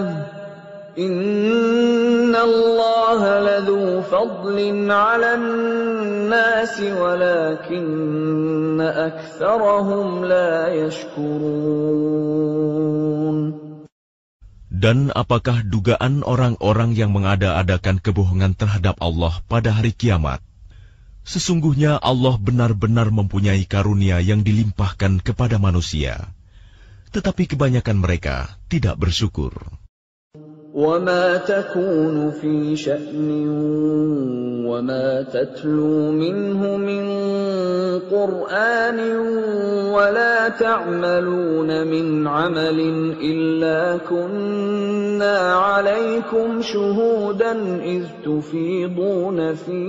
إِنَّ اللَّهَ لَذُو فَضْلٍ عَلَى النَّاسِ وَلَكِنَّ أَكْثَرَهُمْ لَا يَشْكُرُونَ. Dan apakah dugaan orang-orang yang mengada-adakan kebohongan terhadap Allah pada hari kiamat? Sesungguhnya Allah benar-benar mempunyai karunia yang dilimpahkan kepada manusia, tetapi kebanyakan mereka tidak bersyukur. وَمَا تَكُونُ فِي شَأْنٍ وَمَا تَتْلُو مِنْهُ مِنْ قُرْآنٍ وَلَا تَعْمَلُونَ مِنْ عَمَلٍ إِلَّا كُنَّا عَلَيْكُمْ شُهُودًا إِذْ تُفِيضُونَ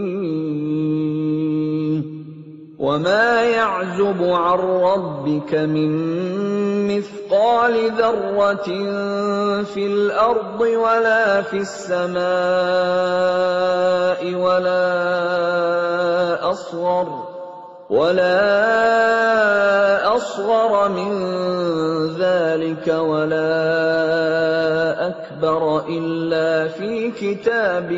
فِيهِ وَمَا يَعْزُبُ عَنْ رَبِّكَ مِنْ مِثْقَالِ ذَرَّةٍ فِي الْأَرْضِ وَلَا فِي السَّمَاءِ وَلَا أَصْغَرَ وَلَا أَصْغَرَ مِنْ ذَلِكَ وَلَا أَكْبَرَ إِلَّا فِي كِتَابٍ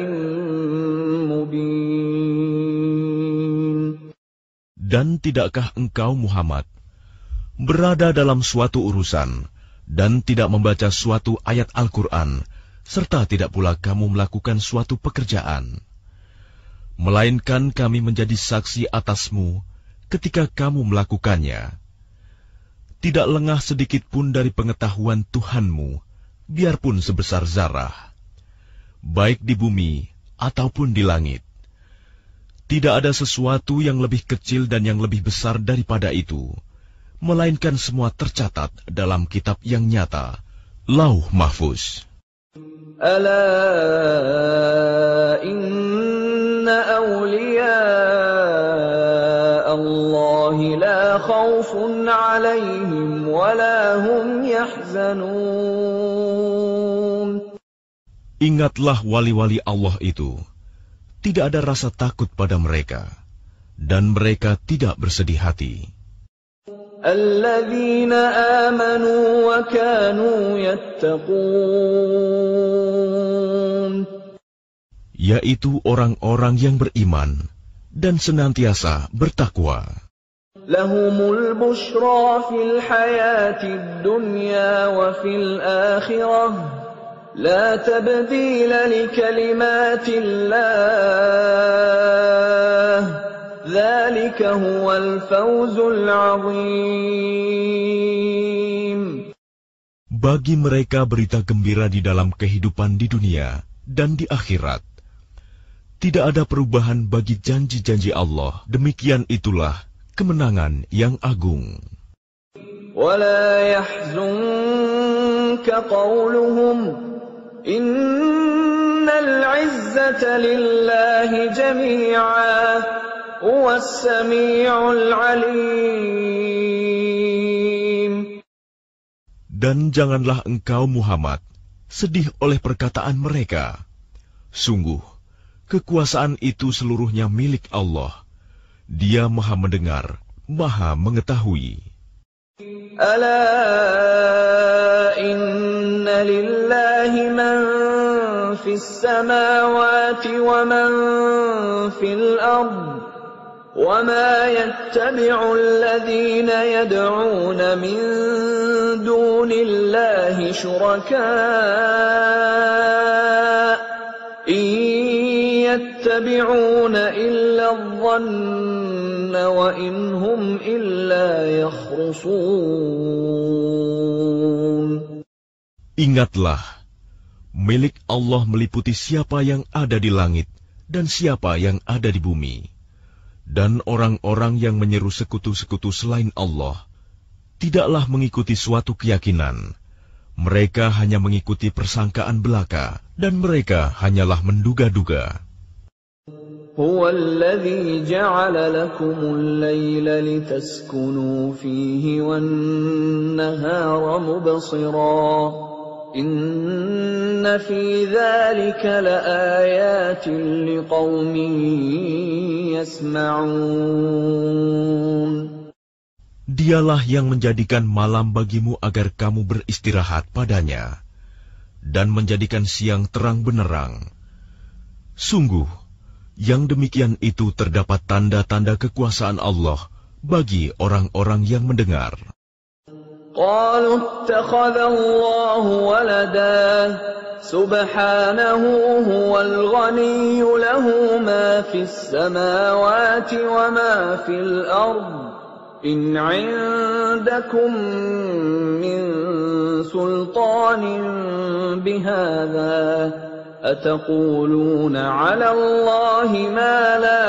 مُبِينٍ. Dan tidakkah engkau Muhammad berada dalam suatu urusan dan tidak membaca suatu ayat Al-Quran, serta tidak pula kamu melakukan suatu pekerjaan, melainkan kami menjadi saksi atasmu ketika kamu melakukannya. Tidak lengah sedikit pun dari pengetahuan Tuhanmu, biarpun sebesar zarah, baik di bumi ataupun di langit. Tidak ada sesuatu yang lebih kecil dan yang lebih besar daripada itu, melainkan semua tercatat dalam kitab yang nyata, Lauh Mahfuz. Ala inna awliya Allahi la khawfun alaihim wa la hum yahzanun. Ingatlah wali-wali Allah itu, tidak ada rasa takut pada mereka, dan mereka tidak bersedih hati. Alladzina amanu wa kanu yattaqun, yaitu orang-orang yang beriman dan senantiasa bertakwa. Lahumul bushra fil hayatid dunya wa fil akhirah. لا تبديل لكلمات الله ذلك هو الفوز العظيم. Bagi mereka berita gembira di dalam kehidupan di dunia dan di akhirat. Tidak ada perubahan bagi janji-janji Allah. Demikian itulah kemenangan yang agung. ولا يحزنك قولهم إن العزة لله جميعا هُوَ السَّمِيعُ الْعَلِيمُ. Dan janganlah engkau Muhammad sedih oleh perkataan mereka. Sungguh, kekuasaan itu seluruhnya milik Allah. Dia Maha Mendengar, Maha Mengetahui. Ala inna lillahi man fis samawati wa man fil ard wa ma yattabi'u alladhina yad'una min dunillahi syuraka in yattabi'una illa adh-dhanna wa in hum illa yakhrusun. Ingatlah, milik Allah meliputi siapa yang ada di langit dan siapa yang ada di bumi. Dan orang-orang yang menyeru sekutu-sekutu selain Allah tidaklah mengikuti suatu keyakinan. Mereka hanya mengikuti persangkaan belaka, dan mereka hanyalah menduga-duga. Huwa alladhi ja'ala lakumul layla litaskunu fihi wan nahara mubsira. Inna fi dzalika laayatin liqaumin yasma'un. Dialah yang menjadikan malam bagimu agar kamu beristirahat padanya, dan menjadikan siang terang benderang. Sungguh, yang demikian itu terdapat tanda-tanda kekuasaan Allah bagi orang-orang yang mendengar. Qalu ittakhadha Allahu walada subhanahu huwal ghaniyyu lahu ma fis samawati wa ma fil ard. In 'indakum min sultanin bihadha ataquluna 'ala Allahi ma la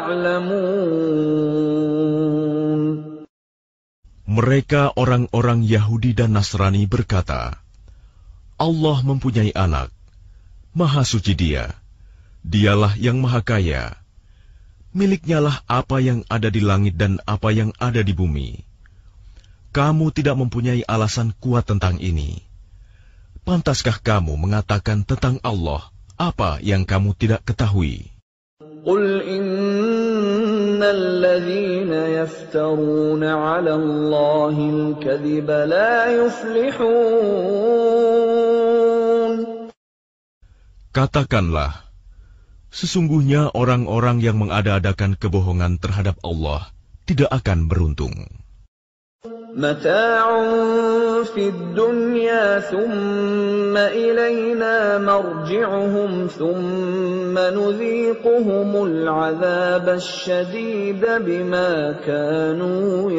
ta'lamun. Mereka orang-orang Yahudi dan Nasrani berkata, Allah mempunyai anak, Maha Suci Dia, Dialah yang Maha Kaya. Miliknyalah apa yang ada di langit dan apa yang ada di bumi. Kamu tidak mempunyai alasan kuat tentang ini. Pantaskah kamu mengatakan tentang Allah apa yang kamu tidak ketahui? Qul innal ladzina yaftaruna 'ala Allahil kadhiba la yuflihun. Katakanlah, sesungguhnya orang-orang yang mengada-adakan kebohongan terhadap Allah tidak akan beruntung. Mata'un fid dunya thumma ilayna marji'uhum thumma nudhiquhumul 'adzabasy syadida bima kanu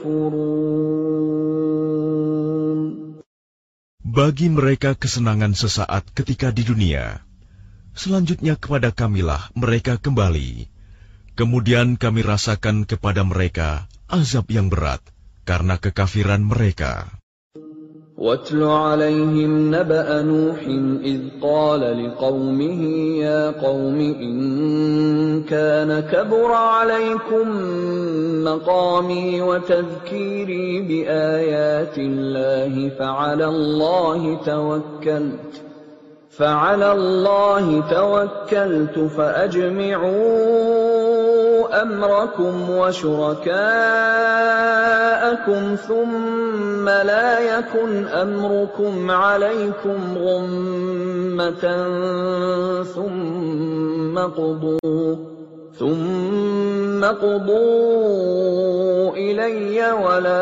yakfurun. Bagi mereka kesenangan sesaat ketika di dunia. Selanjutnya kepada kamilah mereka kembali. Kemudian kami rasakan kepada mereka azab yang berat karena kekafiran mereka. وَاتْلُ عَلَيْهِمْ نَبَأَ نُوحٍ إِذْ قَالَ لِقَوْمِهِ يَا قَوْمِ إِنْ كَانَ كَبُرَ عَلَيْكُمْ مَقَامِي وَتَذْكِيرِي بِآيَاتِ اللَّهِ فَعَلَى اللَّهِ تَوَكَّلْتُ فَعَلَى اللَّهِ تَوَكَّلْتُ فَأَجْمِعُوا أَمْرَكُمْ وَشُرَكَاءَكُمْ ثُمَّ لَا يَكُنْ أَمْرُكُمْ عَلَيْكُمْ غُمَّةً ثُمَّ قُضُوا ثُمَّ قُضُوا إِلَيَّ وَلَا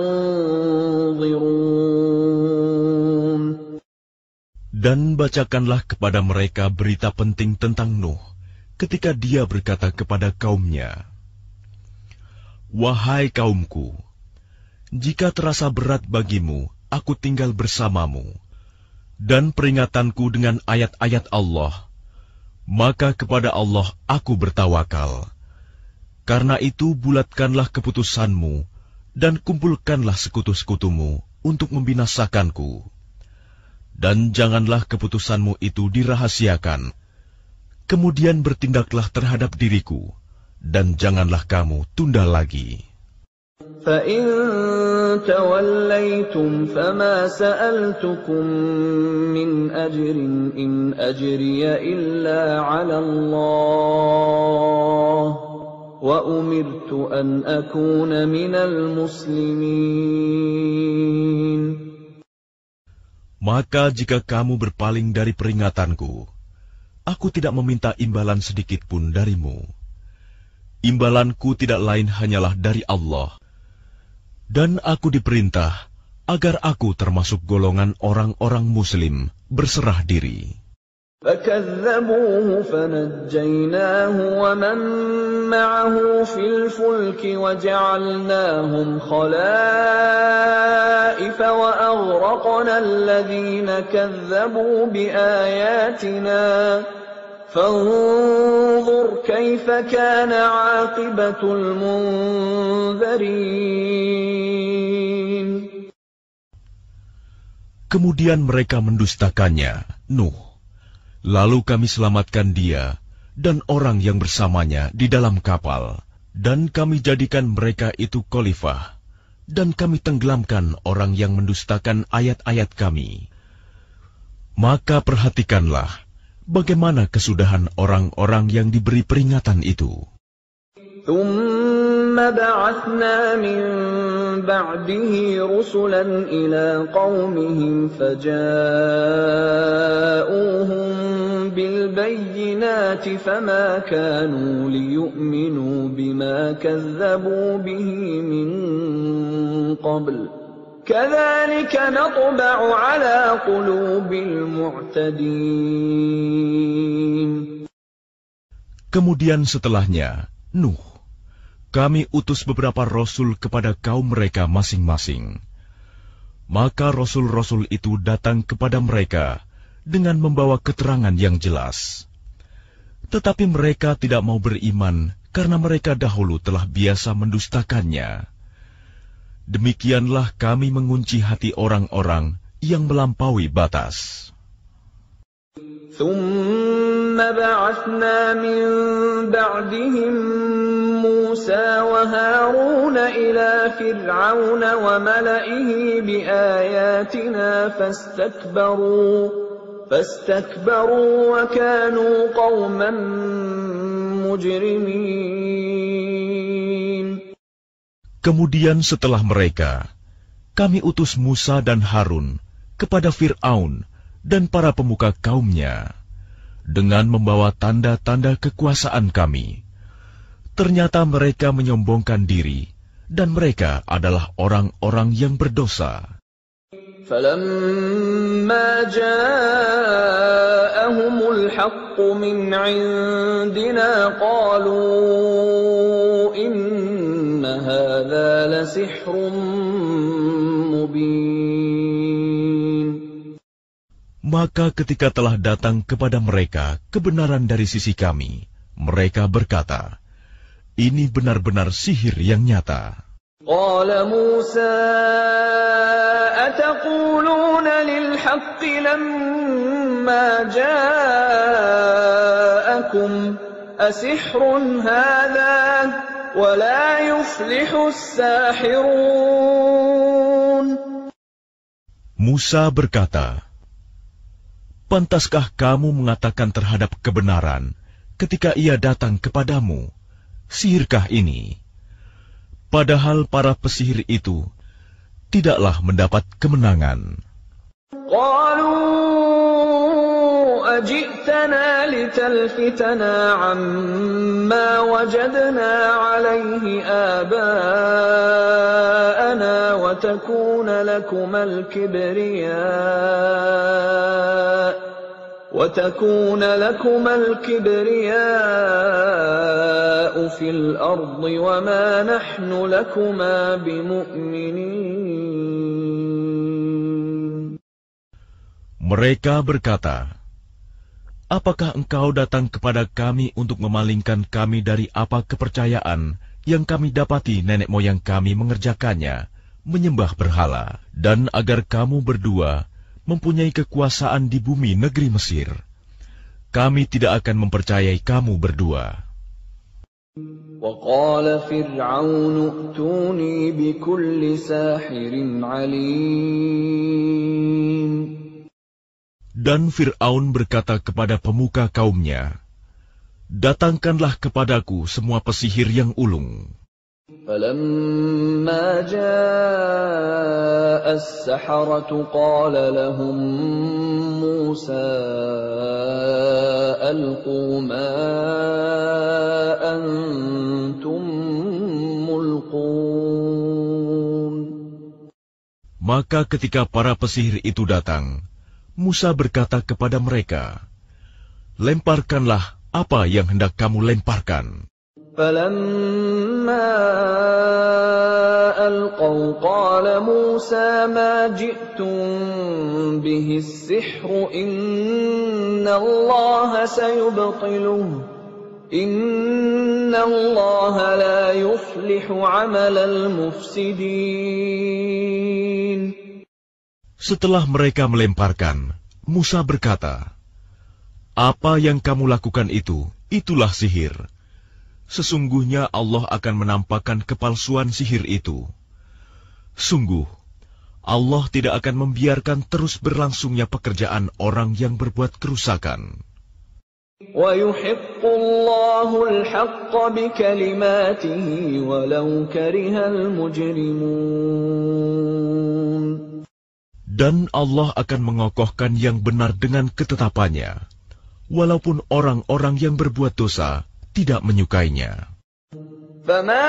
تُنظِرُونَ. Dan bacakanlah kepada mereka berita penting tentang Nuh, ketika dia berkata kepada kaumnya, Wahai kaumku, jika terasa berat bagimu, aku tinggal bersamamu, dan peringatanku dengan ayat-ayat Allah, maka kepada Allah aku bertawakal. Karena itu bulatkanlah keputusanmu, dan kumpulkanlah sekutu-sekutumu untuk membinasakanku. Dan janganlah keputusanmu itu dirahasiakan. Kemudian bertindaklah terhadap diriku, dan janganlah kamu tunda lagi. فَإِن تَوَلَّيْتُمْ فَمَا سَأَلْتُكُم مِّنْ أَجْرٍ إِنْ أَجْرِيَ إِلَّا عَلَى اللَّهِ وَأُمِرْتُ أَنْ أَكُونَ مِنَ الْمُسْلِمِينَ. Maka jika kamu berpaling dari peringatanku, aku tidak meminta imbalan sedikit pun darimu. Imbalanku tidak lain hanyalah dari Allah. Dan aku diperintah agar aku termasuk golongan orang-orang Muslim berserah diri. فَكَذَّبُوهُ فَنَجَّيْنَاهُ وَمَن مَّعَهُ فِي الْفُلْكِ وَجَعَلْنَاهُمْ خَلَائِفَ وَأَغْرَقْنَا الَّذِينَ كَذَّبُوا بِآيَاتِنَا فَانظُرْ كَيْفَ كَانَ عَاقِبَةُ الْمُنذَرِينَ. Kemudian mereka mendustakannya, Nuh. Lalu kami selamatkan dia dan orang yang bersamanya di dalam kapal, dan kami jadikan mereka itu khalifah, dan kami tenggelamkan orang yang mendustakan ayat-ayat kami. Maka perhatikanlah bagaimana kesudahan orang-orang yang diberi peringatan itu. ثُمَّ بَعَثْنَا مِن بَعْدِهِ رُسُلًا إِلَىٰ قَوْمِهِمْ فَجَاءُوهُم بِالْبَيِّنَاتِ فَمَا كَانُوا لِيُؤْمِنُوا بِمَا كَذَّبُوا بِهِ مِن قَبْلُ كَذَلِكَ نَطْبَعُ عَلَىٰ قُلُوبِ الْمُعْتَدِينَ. Kemudian setelahnya, Nuh, kami utus beberapa rasul kepada kaum mereka masing-masing. Maka rasul-rasul itu datang kepada mereka dengan membawa keterangan yang jelas. Tetapi mereka tidak mau beriman karena mereka dahulu telah biasa mendustakannya. Demikianlah kami mengunci hati orang-orang yang melampaui batas. ثُمَّ بَعَثْنَا مِن بَعْدِهِم مُّوسَىٰ وَهَارُونَ إِلَىٰ فِرْعَوْنَ وَمَلَئِهِ بِآيَاتِنَا فَاسْتَكْبَرُوا فَاسْتَكْبَرُوا وَكَانُوا قَوْمًا مُجْرِمِينَ. Kemudian setelah mereka, kami utus Musa dan Harun kepada Fir'aun dan para pemuka kaumnya, dengan membawa tanda-tanda kekuasaan kami. Ternyata mereka menyombongkan diri, dan mereka adalah orang-orang yang berdosa. فَلَمَّا جَاءَهُمُ الْحَقُّ مِنْ عِندِنَا قَالُوا إِنَّ هَذَا لَسِحْرٌ مُبِينٌ. Maka ketika telah datang kepada mereka kebenaran dari sisi kami, mereka berkata, ini benar-benar sihir yang nyata. قال موسى أتقولون للحق لما جاءكم أسحر هذا ولا يفلح الساحرون. Musa berkata, pantaskah kamu mengatakan terhadap kebenaran ketika ia datang kepadamu, sihirkah ini? Padahal para pesihir itu tidaklah mendapat kemenangan. قالوا أجئتنا لتلفتنا عما وجدنا عليه آباءنا وتكون لكما الكبرياء وتكون لكما الكبرياء في الأرض وما نحن لكما بمؤمنين. Mereka berkata, apakah engkau datang kepada kami untuk memalingkan kami dari apa kepercayaan yang kami dapati nenek moyang kami mengerjakannya, menyembah berhala, dan agar kamu berdua mempunyai kekuasaan di bumi negeri Mesir? Kami tidak akan mempercayai kamu berdua. وقال فرعون ائتوني بكل ساحر عليم. Dan Fir'aun berkata kepada pemuka kaumnya, datangkanlah kepadaku semua pesihir yang ulung. فَلَمَّا جَاءَ السَّحَرَةُ قَالَ لَهُم مُّوسَىٰ أَلْقُوا مَا أَنتُم مُّلْقُونَ. Maka ketika para pesihir itu datang, Musa berkata kepada mereka, lemparkanlah apa yang hendak kamu lemparkan. فَلَمَّا أَلْقَوْا قَالَ مُوسَىٰ مَا جِئْتُم بِهِ السِّحْرُ إِنَّ اللَّهَ سَيُبْطِلُهُ إِنَّ اللَّهَ لَا يُفْلِحُ عَمَلَ الْمُفْسِدِينَ. Setelah mereka melemparkan, Musa berkata, apa yang kamu lakukan itu, itulah sihir. Sesungguhnya Allah akan menampakkan kepalsuan sihir itu. Sungguh, Allah tidak akan membiarkan terus berlangsungnya pekerjaan orang yang berbuat kerusakan. وَيُحِقُّ اللَّهُ الْحَقَّ بِكَلِمَاتِهِ وَلَوْ كَرِهَ الْمُجْرِمُونَ. Dan Allah akan mengokohkan yang benar dengan ketetapannya, walaupun orang-orang yang berbuat dosa tidak menyukainya. فَمَا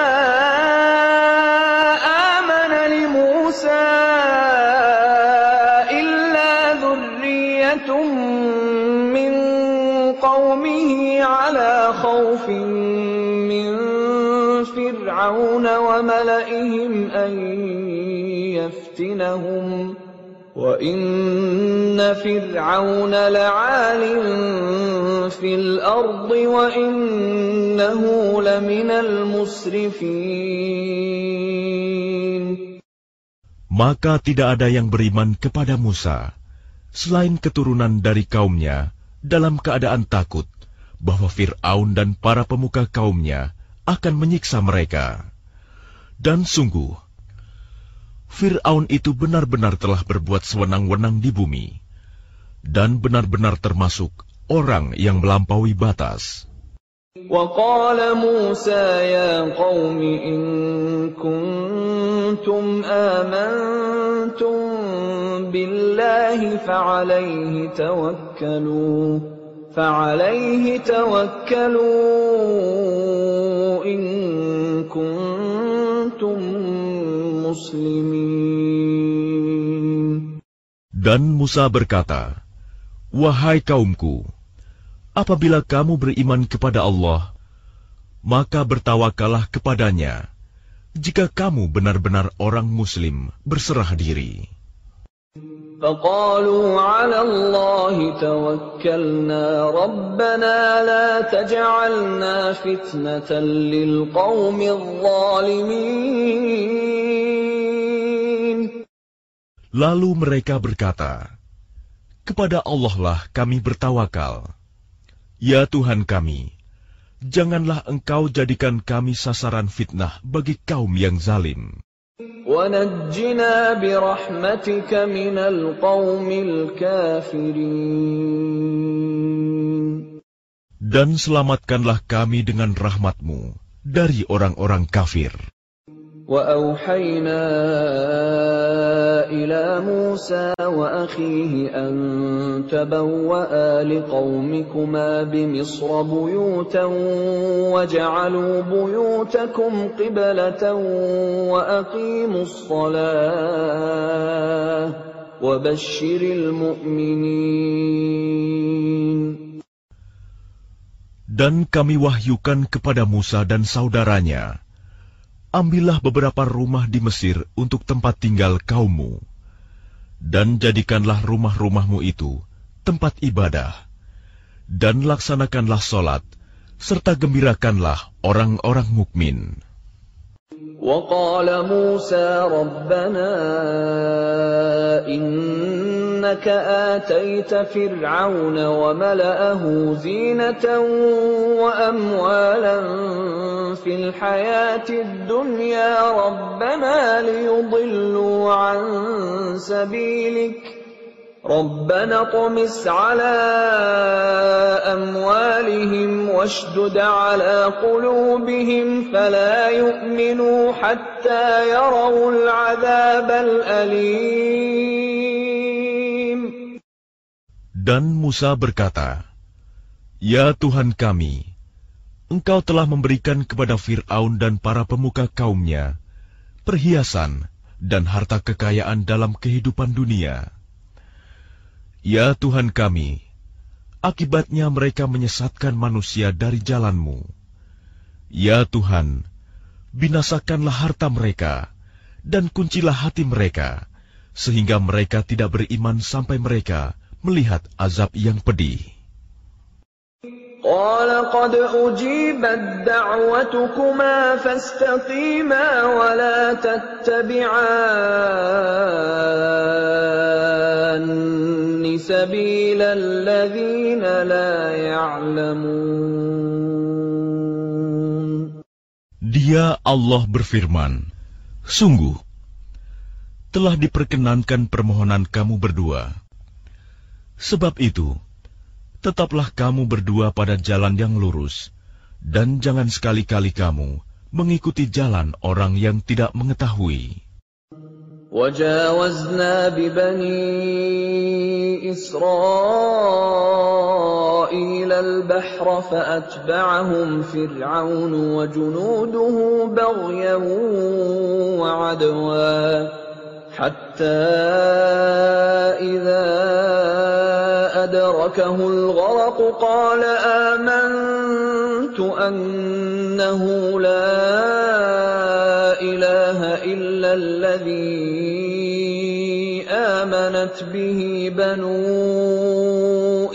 آمَنَ لِمُوسَىٰ إِلَّا ذُرِّيَّةٌ مِّن قَوْمِهِ عَلَىٰ خَوْفٍ مِّن فِرْعَوْنَ وَمَلَئِهِمْ أَن يَفْتِنَهُمْ وَإِنَّ فِرْعَوْنَ لَعَالٍ فِي الْأَرْضِ وَإِنَّهُ لَمِنَ الْمُسْرِفِينَ. Maka tidak ada yang beriman kepada Musa, selain keturunan dari kaumnya, dalam keadaan takut bahwa Fir'aun dan para pemuka kaumnya akan menyiksa mereka. Dan sungguh, Fir'aun itu benar-benar telah berbuat sewenang-wenang di bumi, dan benar-benar termasuk orang yang melampaui batas. وَقَالَ مُوسَىٰ يَا قَوْمِ إِن كُنتُمْ آمَنتُم بِاللَّهِ فَعَلَيْهِ تَوَكَّلُوا فَعَلَيْهِ تَوَكَّلُوا إِن كُنتُم muslimin. Dan Musa berkata, wahai kaumku, apabila kamu beriman kepada Allah, maka bertawakallah kepadanya, jika kamu benar-benar orang muslim berserah diri. فَقَالُوا عَلَى اللَّهِ تَوَكَّلْنَا رَبَّنَا لَا تَجْعَلْنَا فِتْنَةً لِلْقَوْمِ الظَّالِمِينَ. Lalu mereka berkata, kepada Allah lah kami bertawakal. Ya Tuhan kami, janganlah Engkau jadikan kami sasaran fitnah bagi kaum yang zalim. وَنَجِّنَا بِرَحْمَتِكَ مِنَ الْقَوْمِ الْكَافِرِينَ. Dan selamatkanlah kami dengan rahmat-Mu dari orang-orang kafir. وَأَوْحَيْنَا إِلَى مُوسَى وَأَخِيهِ أَن تَبَوَّآ لِقَوْمِكُمَا بِمِصْرَ بُيُوتًا وَاجْعَلُوا بُيُوتَكُمْ قِبْلَةً وَأَقِيمُوا الصَّلَاةَ وَبَشِّرِ الْمُؤْمِنِينَ. Dan kami wahyukan kepada Musa dan saudaranya, ambillah beberapa rumah di Mesir untuk tempat tinggal kaummu, dan jadikanlah rumah-rumahmu itu tempat ibadah, dan laksanakanlah solat, serta gembirakanlah orang-orang mukmin. وَقَالَ مُوسَى رَبَّنَا إِنَّ إنك آتيت فرعون وملأه زينة وأموالا في الحياة الدنيا ربنا ليضلوا عن سبيلك ربنا اطمس على أموالهم واشدد على قلوبهم فلا يؤمنوا حتى يروا العذاب الأليم. Dan Musa berkata, Ya Tuhan kami, Engkau telah memberikan kepada Fir'aun dan para pemuka kaumnya perhiasan dan harta kekayaan dalam kehidupan dunia. Ya Tuhan kami, akibatnya mereka menyesatkan manusia dari jalan-Mu. Ya Tuhan, binasakanlah harta mereka, dan kuncilah hati mereka, sehingga mereka tidak beriman sampai mereka melihat azab yang pedih. Qala qad ujibat da'watukuma fastaqima wa la tattabi'anni sabilal ladzina la ya'lamun. Dia Allah berfirman, sungguh, telah diperkenankan permohonan kamu berdua. Sebab itu, tetaplah kamu berdua pada jalan yang lurus, dan jangan sekali-kali kamu mengikuti jalan orang yang tidak mengetahui. وَجَاوَزْنَا بِبَنِي إِسْرَائِيلَ الْبَحْرَ فَأَتْبَعَهُمْ فِرْعَوْنُ وَجُنُودُهُ بَغْيًا وَعَدْوًا حَتَّى إِذَا أدركه الغرق قال آمنت أنه لا إله إلا الذي آمنت به بنو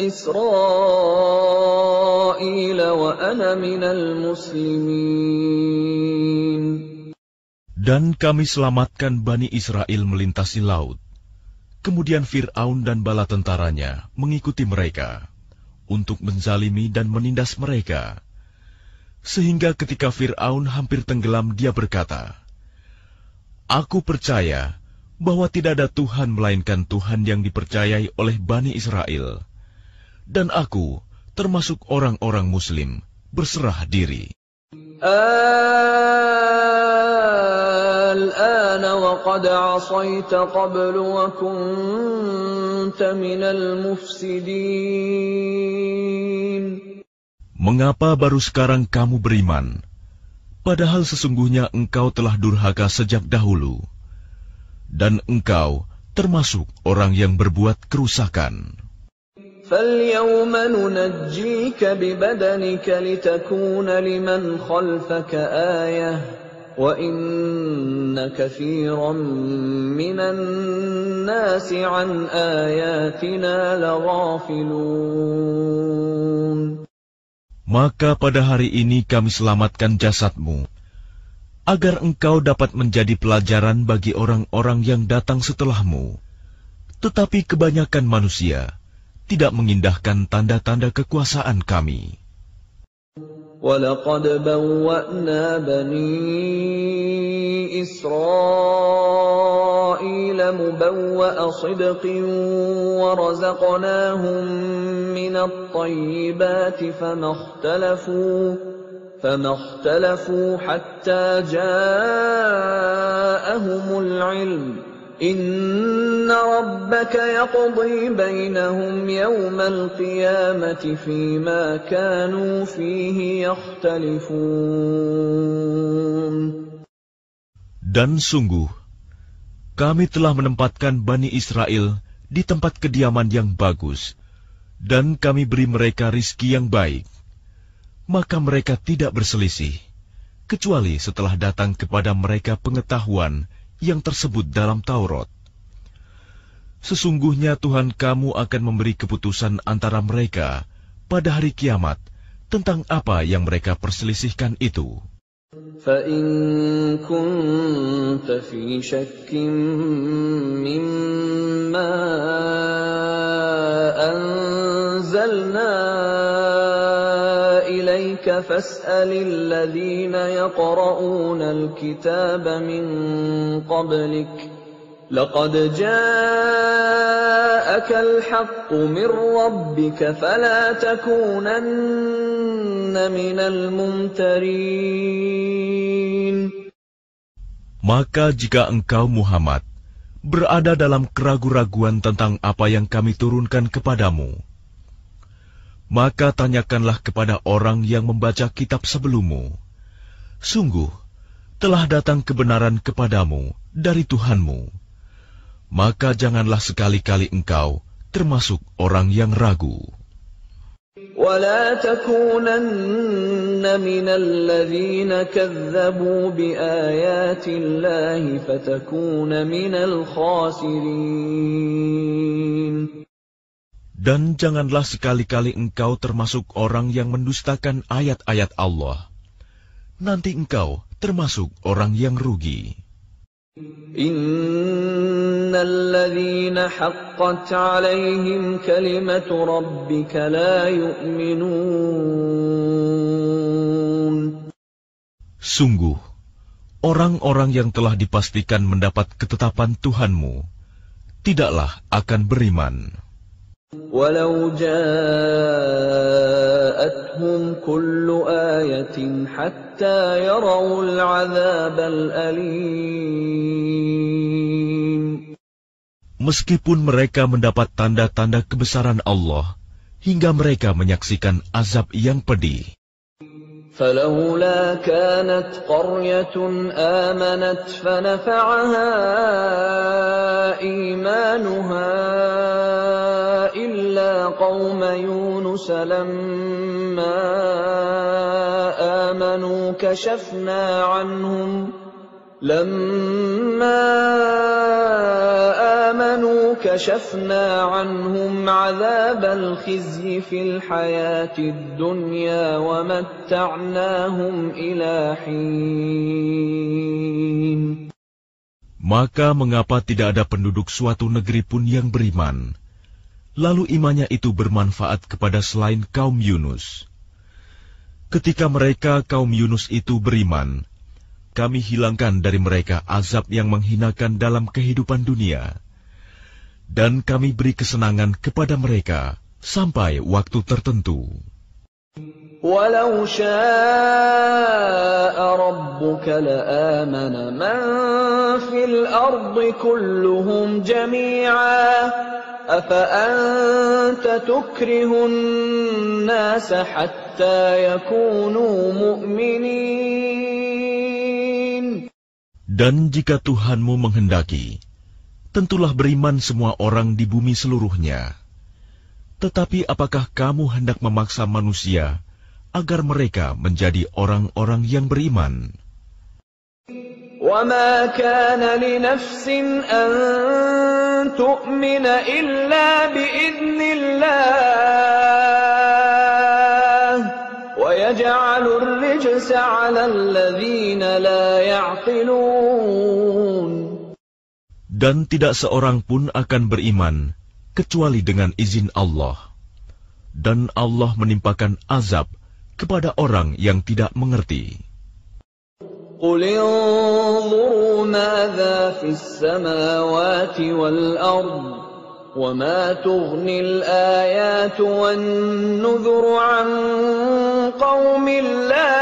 إسرائيل وأنا من المسلمين. Dan kami selamatkan Bani Israel melintasi laut. Kemudian Fir'aun dan bala tentaranya mengikuti mereka untuk menzalimi dan menindas mereka. Sehingga ketika Fir'aun hampir tenggelam, dia berkata, Aku percaya bahwa tidak ada Tuhan melainkan Tuhan yang dipercayai oleh Bani Israel. Dan aku termasuk orang-orang Muslim berserah diri. الآن وقد عصيت قبل وكنت من المفسدين. Mengapa baru sekarang kamu beriman, padahal sesungguhnya engkau telah durhaka sejak dahulu, dan engkau termasuk orang yang berbuat kerusakan. فَالْيَوْمَ نُنَجِّيكَ بِبَدَنِكَ لِتَكُونَ لِمَنْ خَلْفَكَ آيَةً وَإِنَّ كَثِيرًا مِنَ النَّاسِ عَنْ آيَاتِنَا لَغَافِلُونَ. Maka pada hari ini kami selamatkan jasadmu, agar engkau dapat menjadi pelajaran bagi orang-orang yang datang setelahmu. Tetapi kebanyakan manusia tidak mengindahkan tanda-tanda kekuasaan kami. وَلَقَدْ بَوَّأْنَا بَنِي إِسْرَائِيلَ مُبَوَّأَ صِدْقٍ وَرَزَقْنَاهُمْ مِنَ الطَّيِّبَاتِ فَمَا اخْتَلَفُوا فَمَا اخْتَلَفُوا حَتَّى جَاءَهُمُ الْعِلْمُ إِنَّ رَبَّكَ يَقْضِي بَيْنَهُمْ يَوْمَ الْقِيَامَةِ فِيمَا كَانُوا فِيهِ يَخْتَلِفُونَ. Dan sungguh, kami telah menempatkan Bani Israel di tempat kediaman yang bagus, dan kami beri mereka rizki yang baik. Maka mereka tidak berselisih, kecuali setelah datang kepada mereka pengetahuan yang tersebut dalam Taurat. Sesungguhnya Tuhan kamu akan memberi keputusan antara mereka pada hari kiamat tentang apa yang mereka perselisihkan itu. فَإِن كُنتَ فِي شَكٍّ مِّمَّا أَنزَلْنَا عَلَىٰ عَبْدِنَا فَاسْأَلِ أَهْلَ الذِّكْرِ إِن كُنتَ لَا تَعْلَمُونَ. أنزلنا إليك فاسأل الذين يقرؤون الكتاب من قبلك لقد جاءك الحق من ربك فلا تكونن من الممترين. Maka jika engkau Muhammad berada dalam keraguan-raguan tentang apa yang kami turunkan kepadamu, maka tanyakanlah kepada orang yang membaca kitab sebelummu. Sungguh, telah datang kebenaran kepadamu dari Tuhanmu. Maka janganlah sekali-kali engkau termasuk orang yang ragu. ولا تكونن من الذين كذبوا بآيات الله فتكون من الخاسرين. Dan janganlah sekali-kali engkau termasuk orang yang mendustakan ayat-ayat Allah. Nanti engkau termasuk orang yang rugi. Innal ladzina haqqat 'alaihim kalimatu rabbika la yu'minun. Sungguh, orang-orang yang telah dipastikan mendapat ketetapan Tuhanmu tidaklah akan beriman. Walau ja'atuhum kullu ayatin hatta yarawul 'adzabal alim. Meskipun mereka mendapat tanda-tanda kebesaran Allah hingga mereka menyaksikan azab yang pedih. فلولا كانت قرية آمنت فنفعها إيمانها إلا قوم يونس لما آمنوا كشفنا عنهم لما آمنوا كشفنا عنهم عذاب الخزي في الحياة الدنيا ومتعناهم إلى حين. Maka mengapa tidak ada penduduk suatu negeri pun yang beriman, lalu imannya itu bermanfaat kepada selain kaum Yunus? Ketika mereka kaum Yunus itu beriman, kami hilangkan dari mereka azab yang menghinakan dalam kehidupan dunia, dan kami beri kesenangan kepada mereka sampai waktu tertentu. Walau syaa rabbuka la'amana man fil ardi kulluhum jami'a afa anta tukrihun nasa hatta yakunu mu'minin. Dan jika Tuhanmu menghendaki, tentulah beriman semua orang di bumi seluruhnya. Tetapi apakah kamu hendak memaksa manusia agar mereka menjadi orang-orang yang beriman? وَمَا كَانَ لِنَفْسٍ أَن تُؤْمِنَ إِلَّا بِإِذْنِ اللَّهِ وَيَجْعَلُ الرِّجْسَ عَلَى الَّذِينَ لَا يَعْقِلُونَ. Dan tidak seorang pun akan beriman kecuali dengan izin Allah. Dan Allah menimpakan azab kepada orang yang tidak mengerti. قُلِ انظُرُوا مَاذَا فِي السَّمَاوَاتِ وَالْأَرْضِ وَمَا تُغْنِي الْآيَاتُ وَالنُّذُرُ عَنْ قَوْمٍ لَا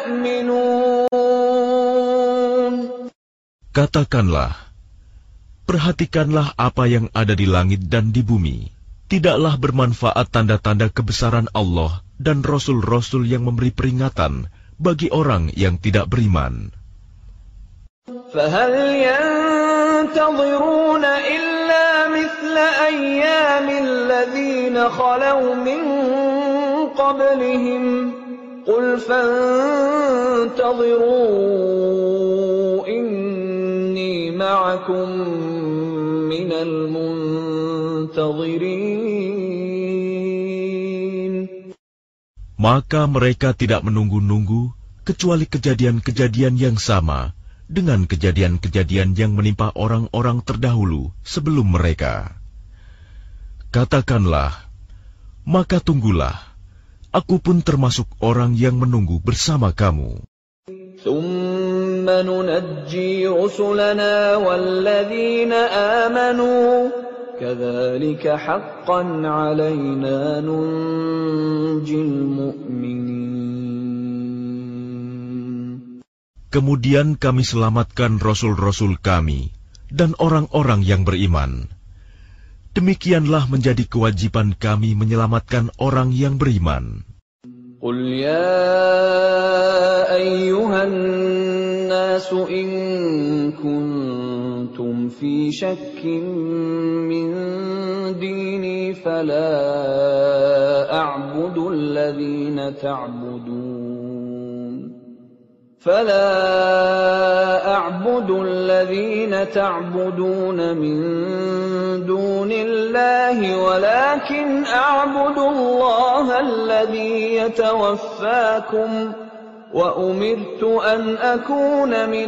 يُؤْمِنُونَ. Katakanlah, perhatikanlah apa yang ada di langit dan di bumi. Tidaklah bermanfaat tanda-tanda kebesaran Allah dan rasul-rasul yang memberi peringatan bagi orang yang tidak beriman. فَهَلْ يَنْتَظِرُونَ إِلَّا مِثْلَ أَيَّامِ الَّذِينَ خَلَوْا مِنْ قَبْلِهِمْ قُلْ فَانْتَظِرُوا إِنِّي مَعَكُمْ مِنَ الْمُنْتَظِرِينَ. Maka mereka tidak menunggu-nunggu kecuali kejadian-kejadian yang sama dengan kejadian-kejadian yang menimpa orang-orang terdahulu sebelum mereka. Katakanlah, maka tunggulah, aku pun termasuk orang yang menunggu bersama kamu. ثُمَّ نُنَجِّي رُسُلَنَا وَالَّذِينَ آمَنُوا كَذَلِكَ حَقًّا عَلَيْنَا نُنْجِي الْمُؤْمِنِينَ. Kemudian kami selamatkan rasul-rasul kami dan orang-orang yang beriman. Demikianlah menjadi kewajiban kami menyelamatkan orang yang beriman. قُلْ يَا أَيُّهَا النَّاسُ إِن كُنتُمْ فِي شَكٍّ مِّن دِينِي فَلَا أَعْبُدُ الَّذِينَ تَعْبُدُونَ فَلَا أَعْبُدُ الَّذِينَ تَعْبُدُونَ مِن دُونِ اللَّهِ وَلَكِنْ أَعْبُدُ اللَّهَ الَّذِي يَتَوَفَّاكُمْ وَأُمِرْتُ أَنْ أَكُونَ مِنَ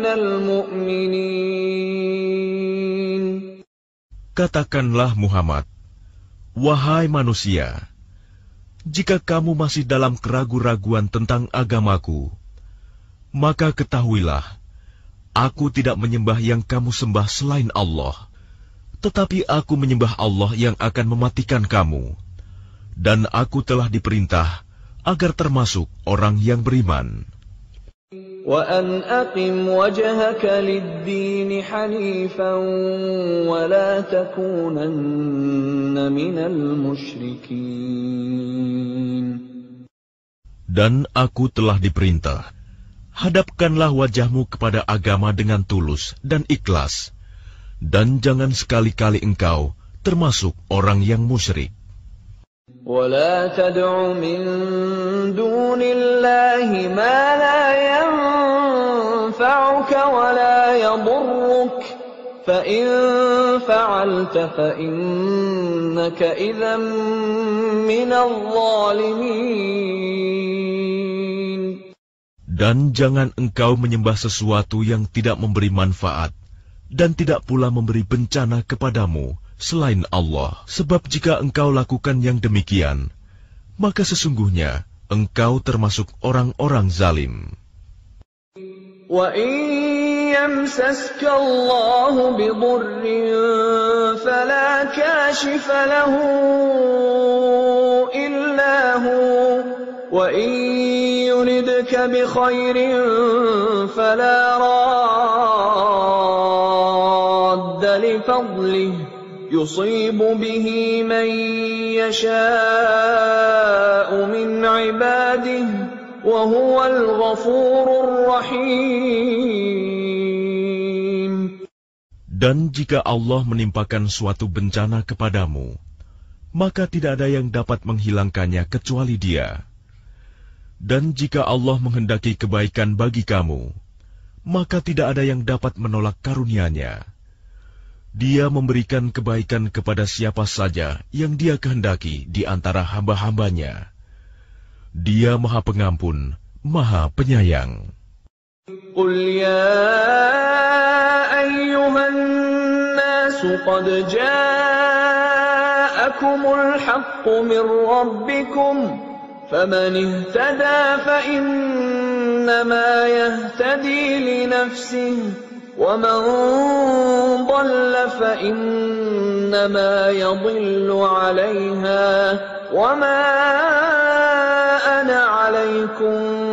الْمُؤْمِنِينَ. Katakanlah Muhammad, wahai manusia, jika kamu masih dalam keraguan-raguan tentang agamaku, maka ketahuilah, aku tidak menyembah yang kamu sembah selain Allah, tetapi aku menyembah Allah yang akan mematikan kamu, dan aku telah diperintah agar termasuk orang yang beriman. وَأَنْ أَقِمْ وَجْهَكَ لِلدِّينِ حَنِيفًا وَلَا تَكُونَنَّ مِنَ الْمُشْرِكِينَ. Dan aku telah diperintah, hadapkanlah wajahmu kepada agama dengan tulus dan ikhlas, dan jangan sekali-kali engkau termasuk orang yang musyrik. وَلَا تَدْعُ مِن دُونِ اللَّهِ مَا لَا يَنفَعُكَ وَلَا يَضُرُّكَ فَإِن فَعَلْتَ فَإِنَّكَ إِذًا مِّنَ الظَّالِمِينَ. Dan jangan engkau menyembah sesuatu yang tidak memberi manfaat dan tidak pula memberi bencana kepadamu selain Allah. Sebab jika engkau lakukan yang demikian, maka sesungguhnya engkau termasuk orang-orang zalim. وَإِن يَمْسَسْكَ اللَّهُ بِضُرٍّ فَلَا كَاشِفَ لَهُ إِلَّا هُوَ وَإِن يُرِدْكَ بِخَيْرٍ فَلَا رَادَّ لِفَضْلِهِ يُصِيبُ بِهِ مَن يَشَاءُ مِنْ عِبَادِهِ وَهُوَ الْغَفُورُ الرَّحِيمُ. Dan jika Allah menimpakan suatu bencana kepadamu, maka tidak ada yang dapat menghilangkannya kecuali Dia. Dan jika Allah menghendaki kebaikan bagi kamu, maka tidak ada yang dapat menolak karunia-Nya. Dia memberikan kebaikan kepada siapa saja yang Dia kehendaki di antara hamba-hambanya. Dia Maha Pengampun, Maha Penyayang. قُلْ يَا أَيُّهَا النَّاسُ قَدْ جَاءَكُمُ الْحَقُّ مِنْ رَبِّكُمْ فَمَنِ اهْتَدَى فَإِنَّمَا يَهْتَدِي لِنَفْسِهِ وَمَنْ ضَلَّ فَإِنَّمَا يَضِلُّ عَلَيْهَا وَمَا أَنَا عَلَيْكُمْ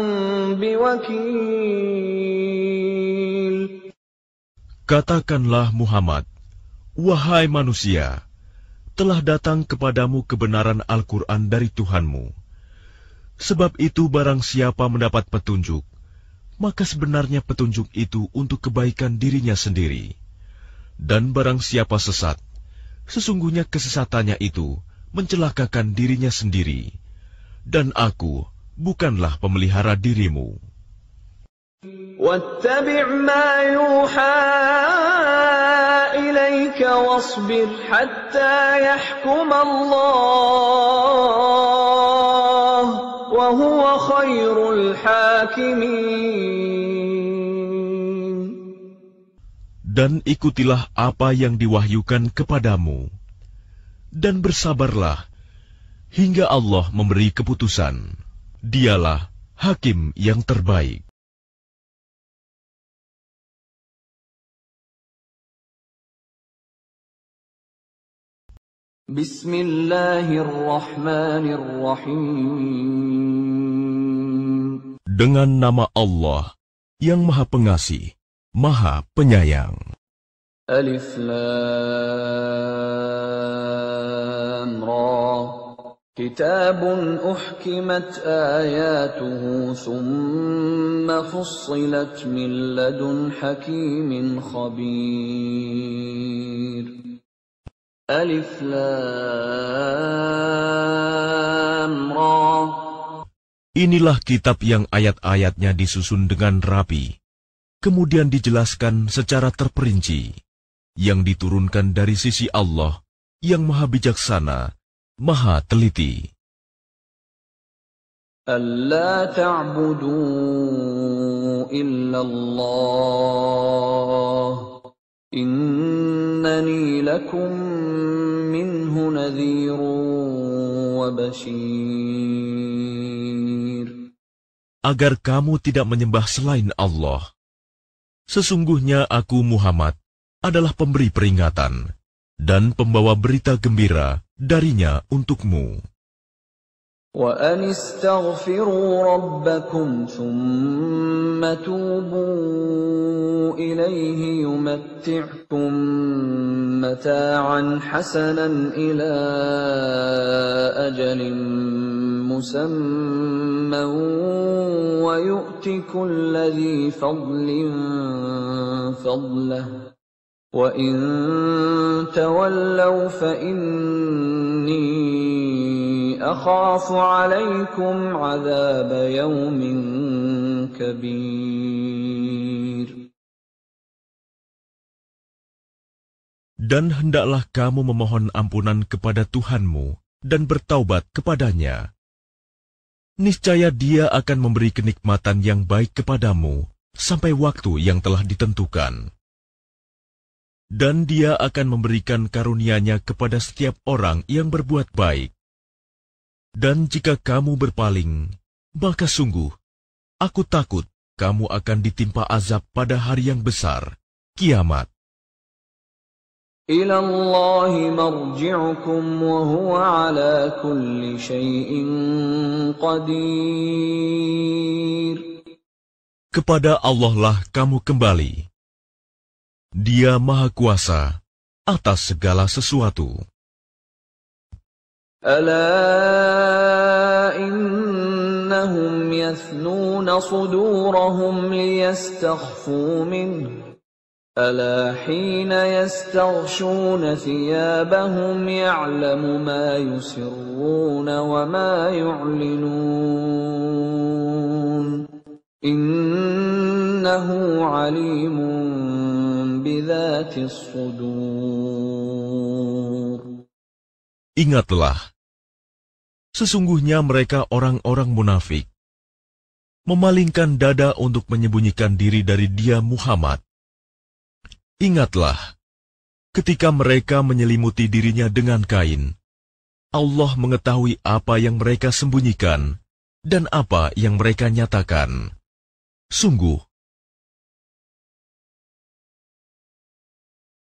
بِوَكِيلٍ. Katakanlah Muhammad, wahai manusia, telah datang kepadamu kebenaran Al-Quran dari Tuhanmu. Sebab itu barang siapa mendapat petunjuk, maka sebenarnya petunjuk itu untuk kebaikan dirinya sendiri. Dan barang siapa sesat, sesungguhnya kesesatannya itu mencelakakan dirinya sendiri. Dan aku bukanlah pemelihara dirimu. وَاتَّبِعْ مَا يُوحَى إِلَيْكَ وَاصْبِرْ حَتَّى يَحْكُمَ اللَّهُ وَهُوَ خَيْرُ الْحَاكِمِينَ. Dan ikutilah apa yang diwahyukan kepadamu, dan bersabarlah hingga Allah memberi keputusan. Dialah hakim yang terbaik. Bismillahirrahmanirrahim. Dengan nama Allah yang Maha Pengasih, Maha Penyayang. Alif Lam Ra. Kitabun uhkimat ayatuhu thumma fussilat min ladun hakimin khabir. Alif Lam Ra. Inilah kitab yang ayat-ayatnya disusun dengan rapi, kemudian dijelaskan secara terperinci, yang diturunkan dari sisi Allah yang Maha Bijaksana, Maha Teliti. Alla ta'budu illallah. Innani lakum minhu nadhirun wa bashir. Agar kamu tidak menyembah selain Allah. Sesungguhnya aku Muhammad adalah pemberi peringatan dan pembawa berita gembira darinya untukmu. Wa anistaghfiru rabbakum thumma tubu ilayhi yumatti'kum mata'an hasanan ila ajalin musamman wa yu'ti kulli dhi fadlin fadlahu wa in tawallaw fa inni akhafu alaikum azab yawmin kabir. Dan hendaklah kamu memohon ampunan kepada Tuhanmu dan bertaubat kepadanya. Niscaya Dia akan memberi kenikmatan yang baik kepadamu sampai waktu yang telah ditentukan. Dan Dia akan memberikan karunia-Nya kepada setiap orang yang berbuat baik. Dan jika kamu berpaling, maka sungguh, aku takut kamu akan ditimpa azab pada hari yang besar, kiamat. Ila Allahi marji'ukum wa huwa ala kulli syai'in qadir. Kepada Allah lah kamu kembali. Dia Maha Kuasa atas segala sesuatu. Ala innahum yathnuna sudurahum liyastakhfu minhu. Ala hina yastaghshuna thiyabahum ya'lamu ma yusirruna wa ma yu'linun. Innahu alimun bidhatis sudur. Ingatlah, sesungguhnya mereka orang-orang munafik, memalingkan dada untuk menyembunyikan diri dari Dia Muhammad. Ingatlah, ketika mereka menyelimuti dirinya dengan kain, Allah mengetahui apa yang mereka sembunyikan dan apa yang mereka nyatakan. Sungguh,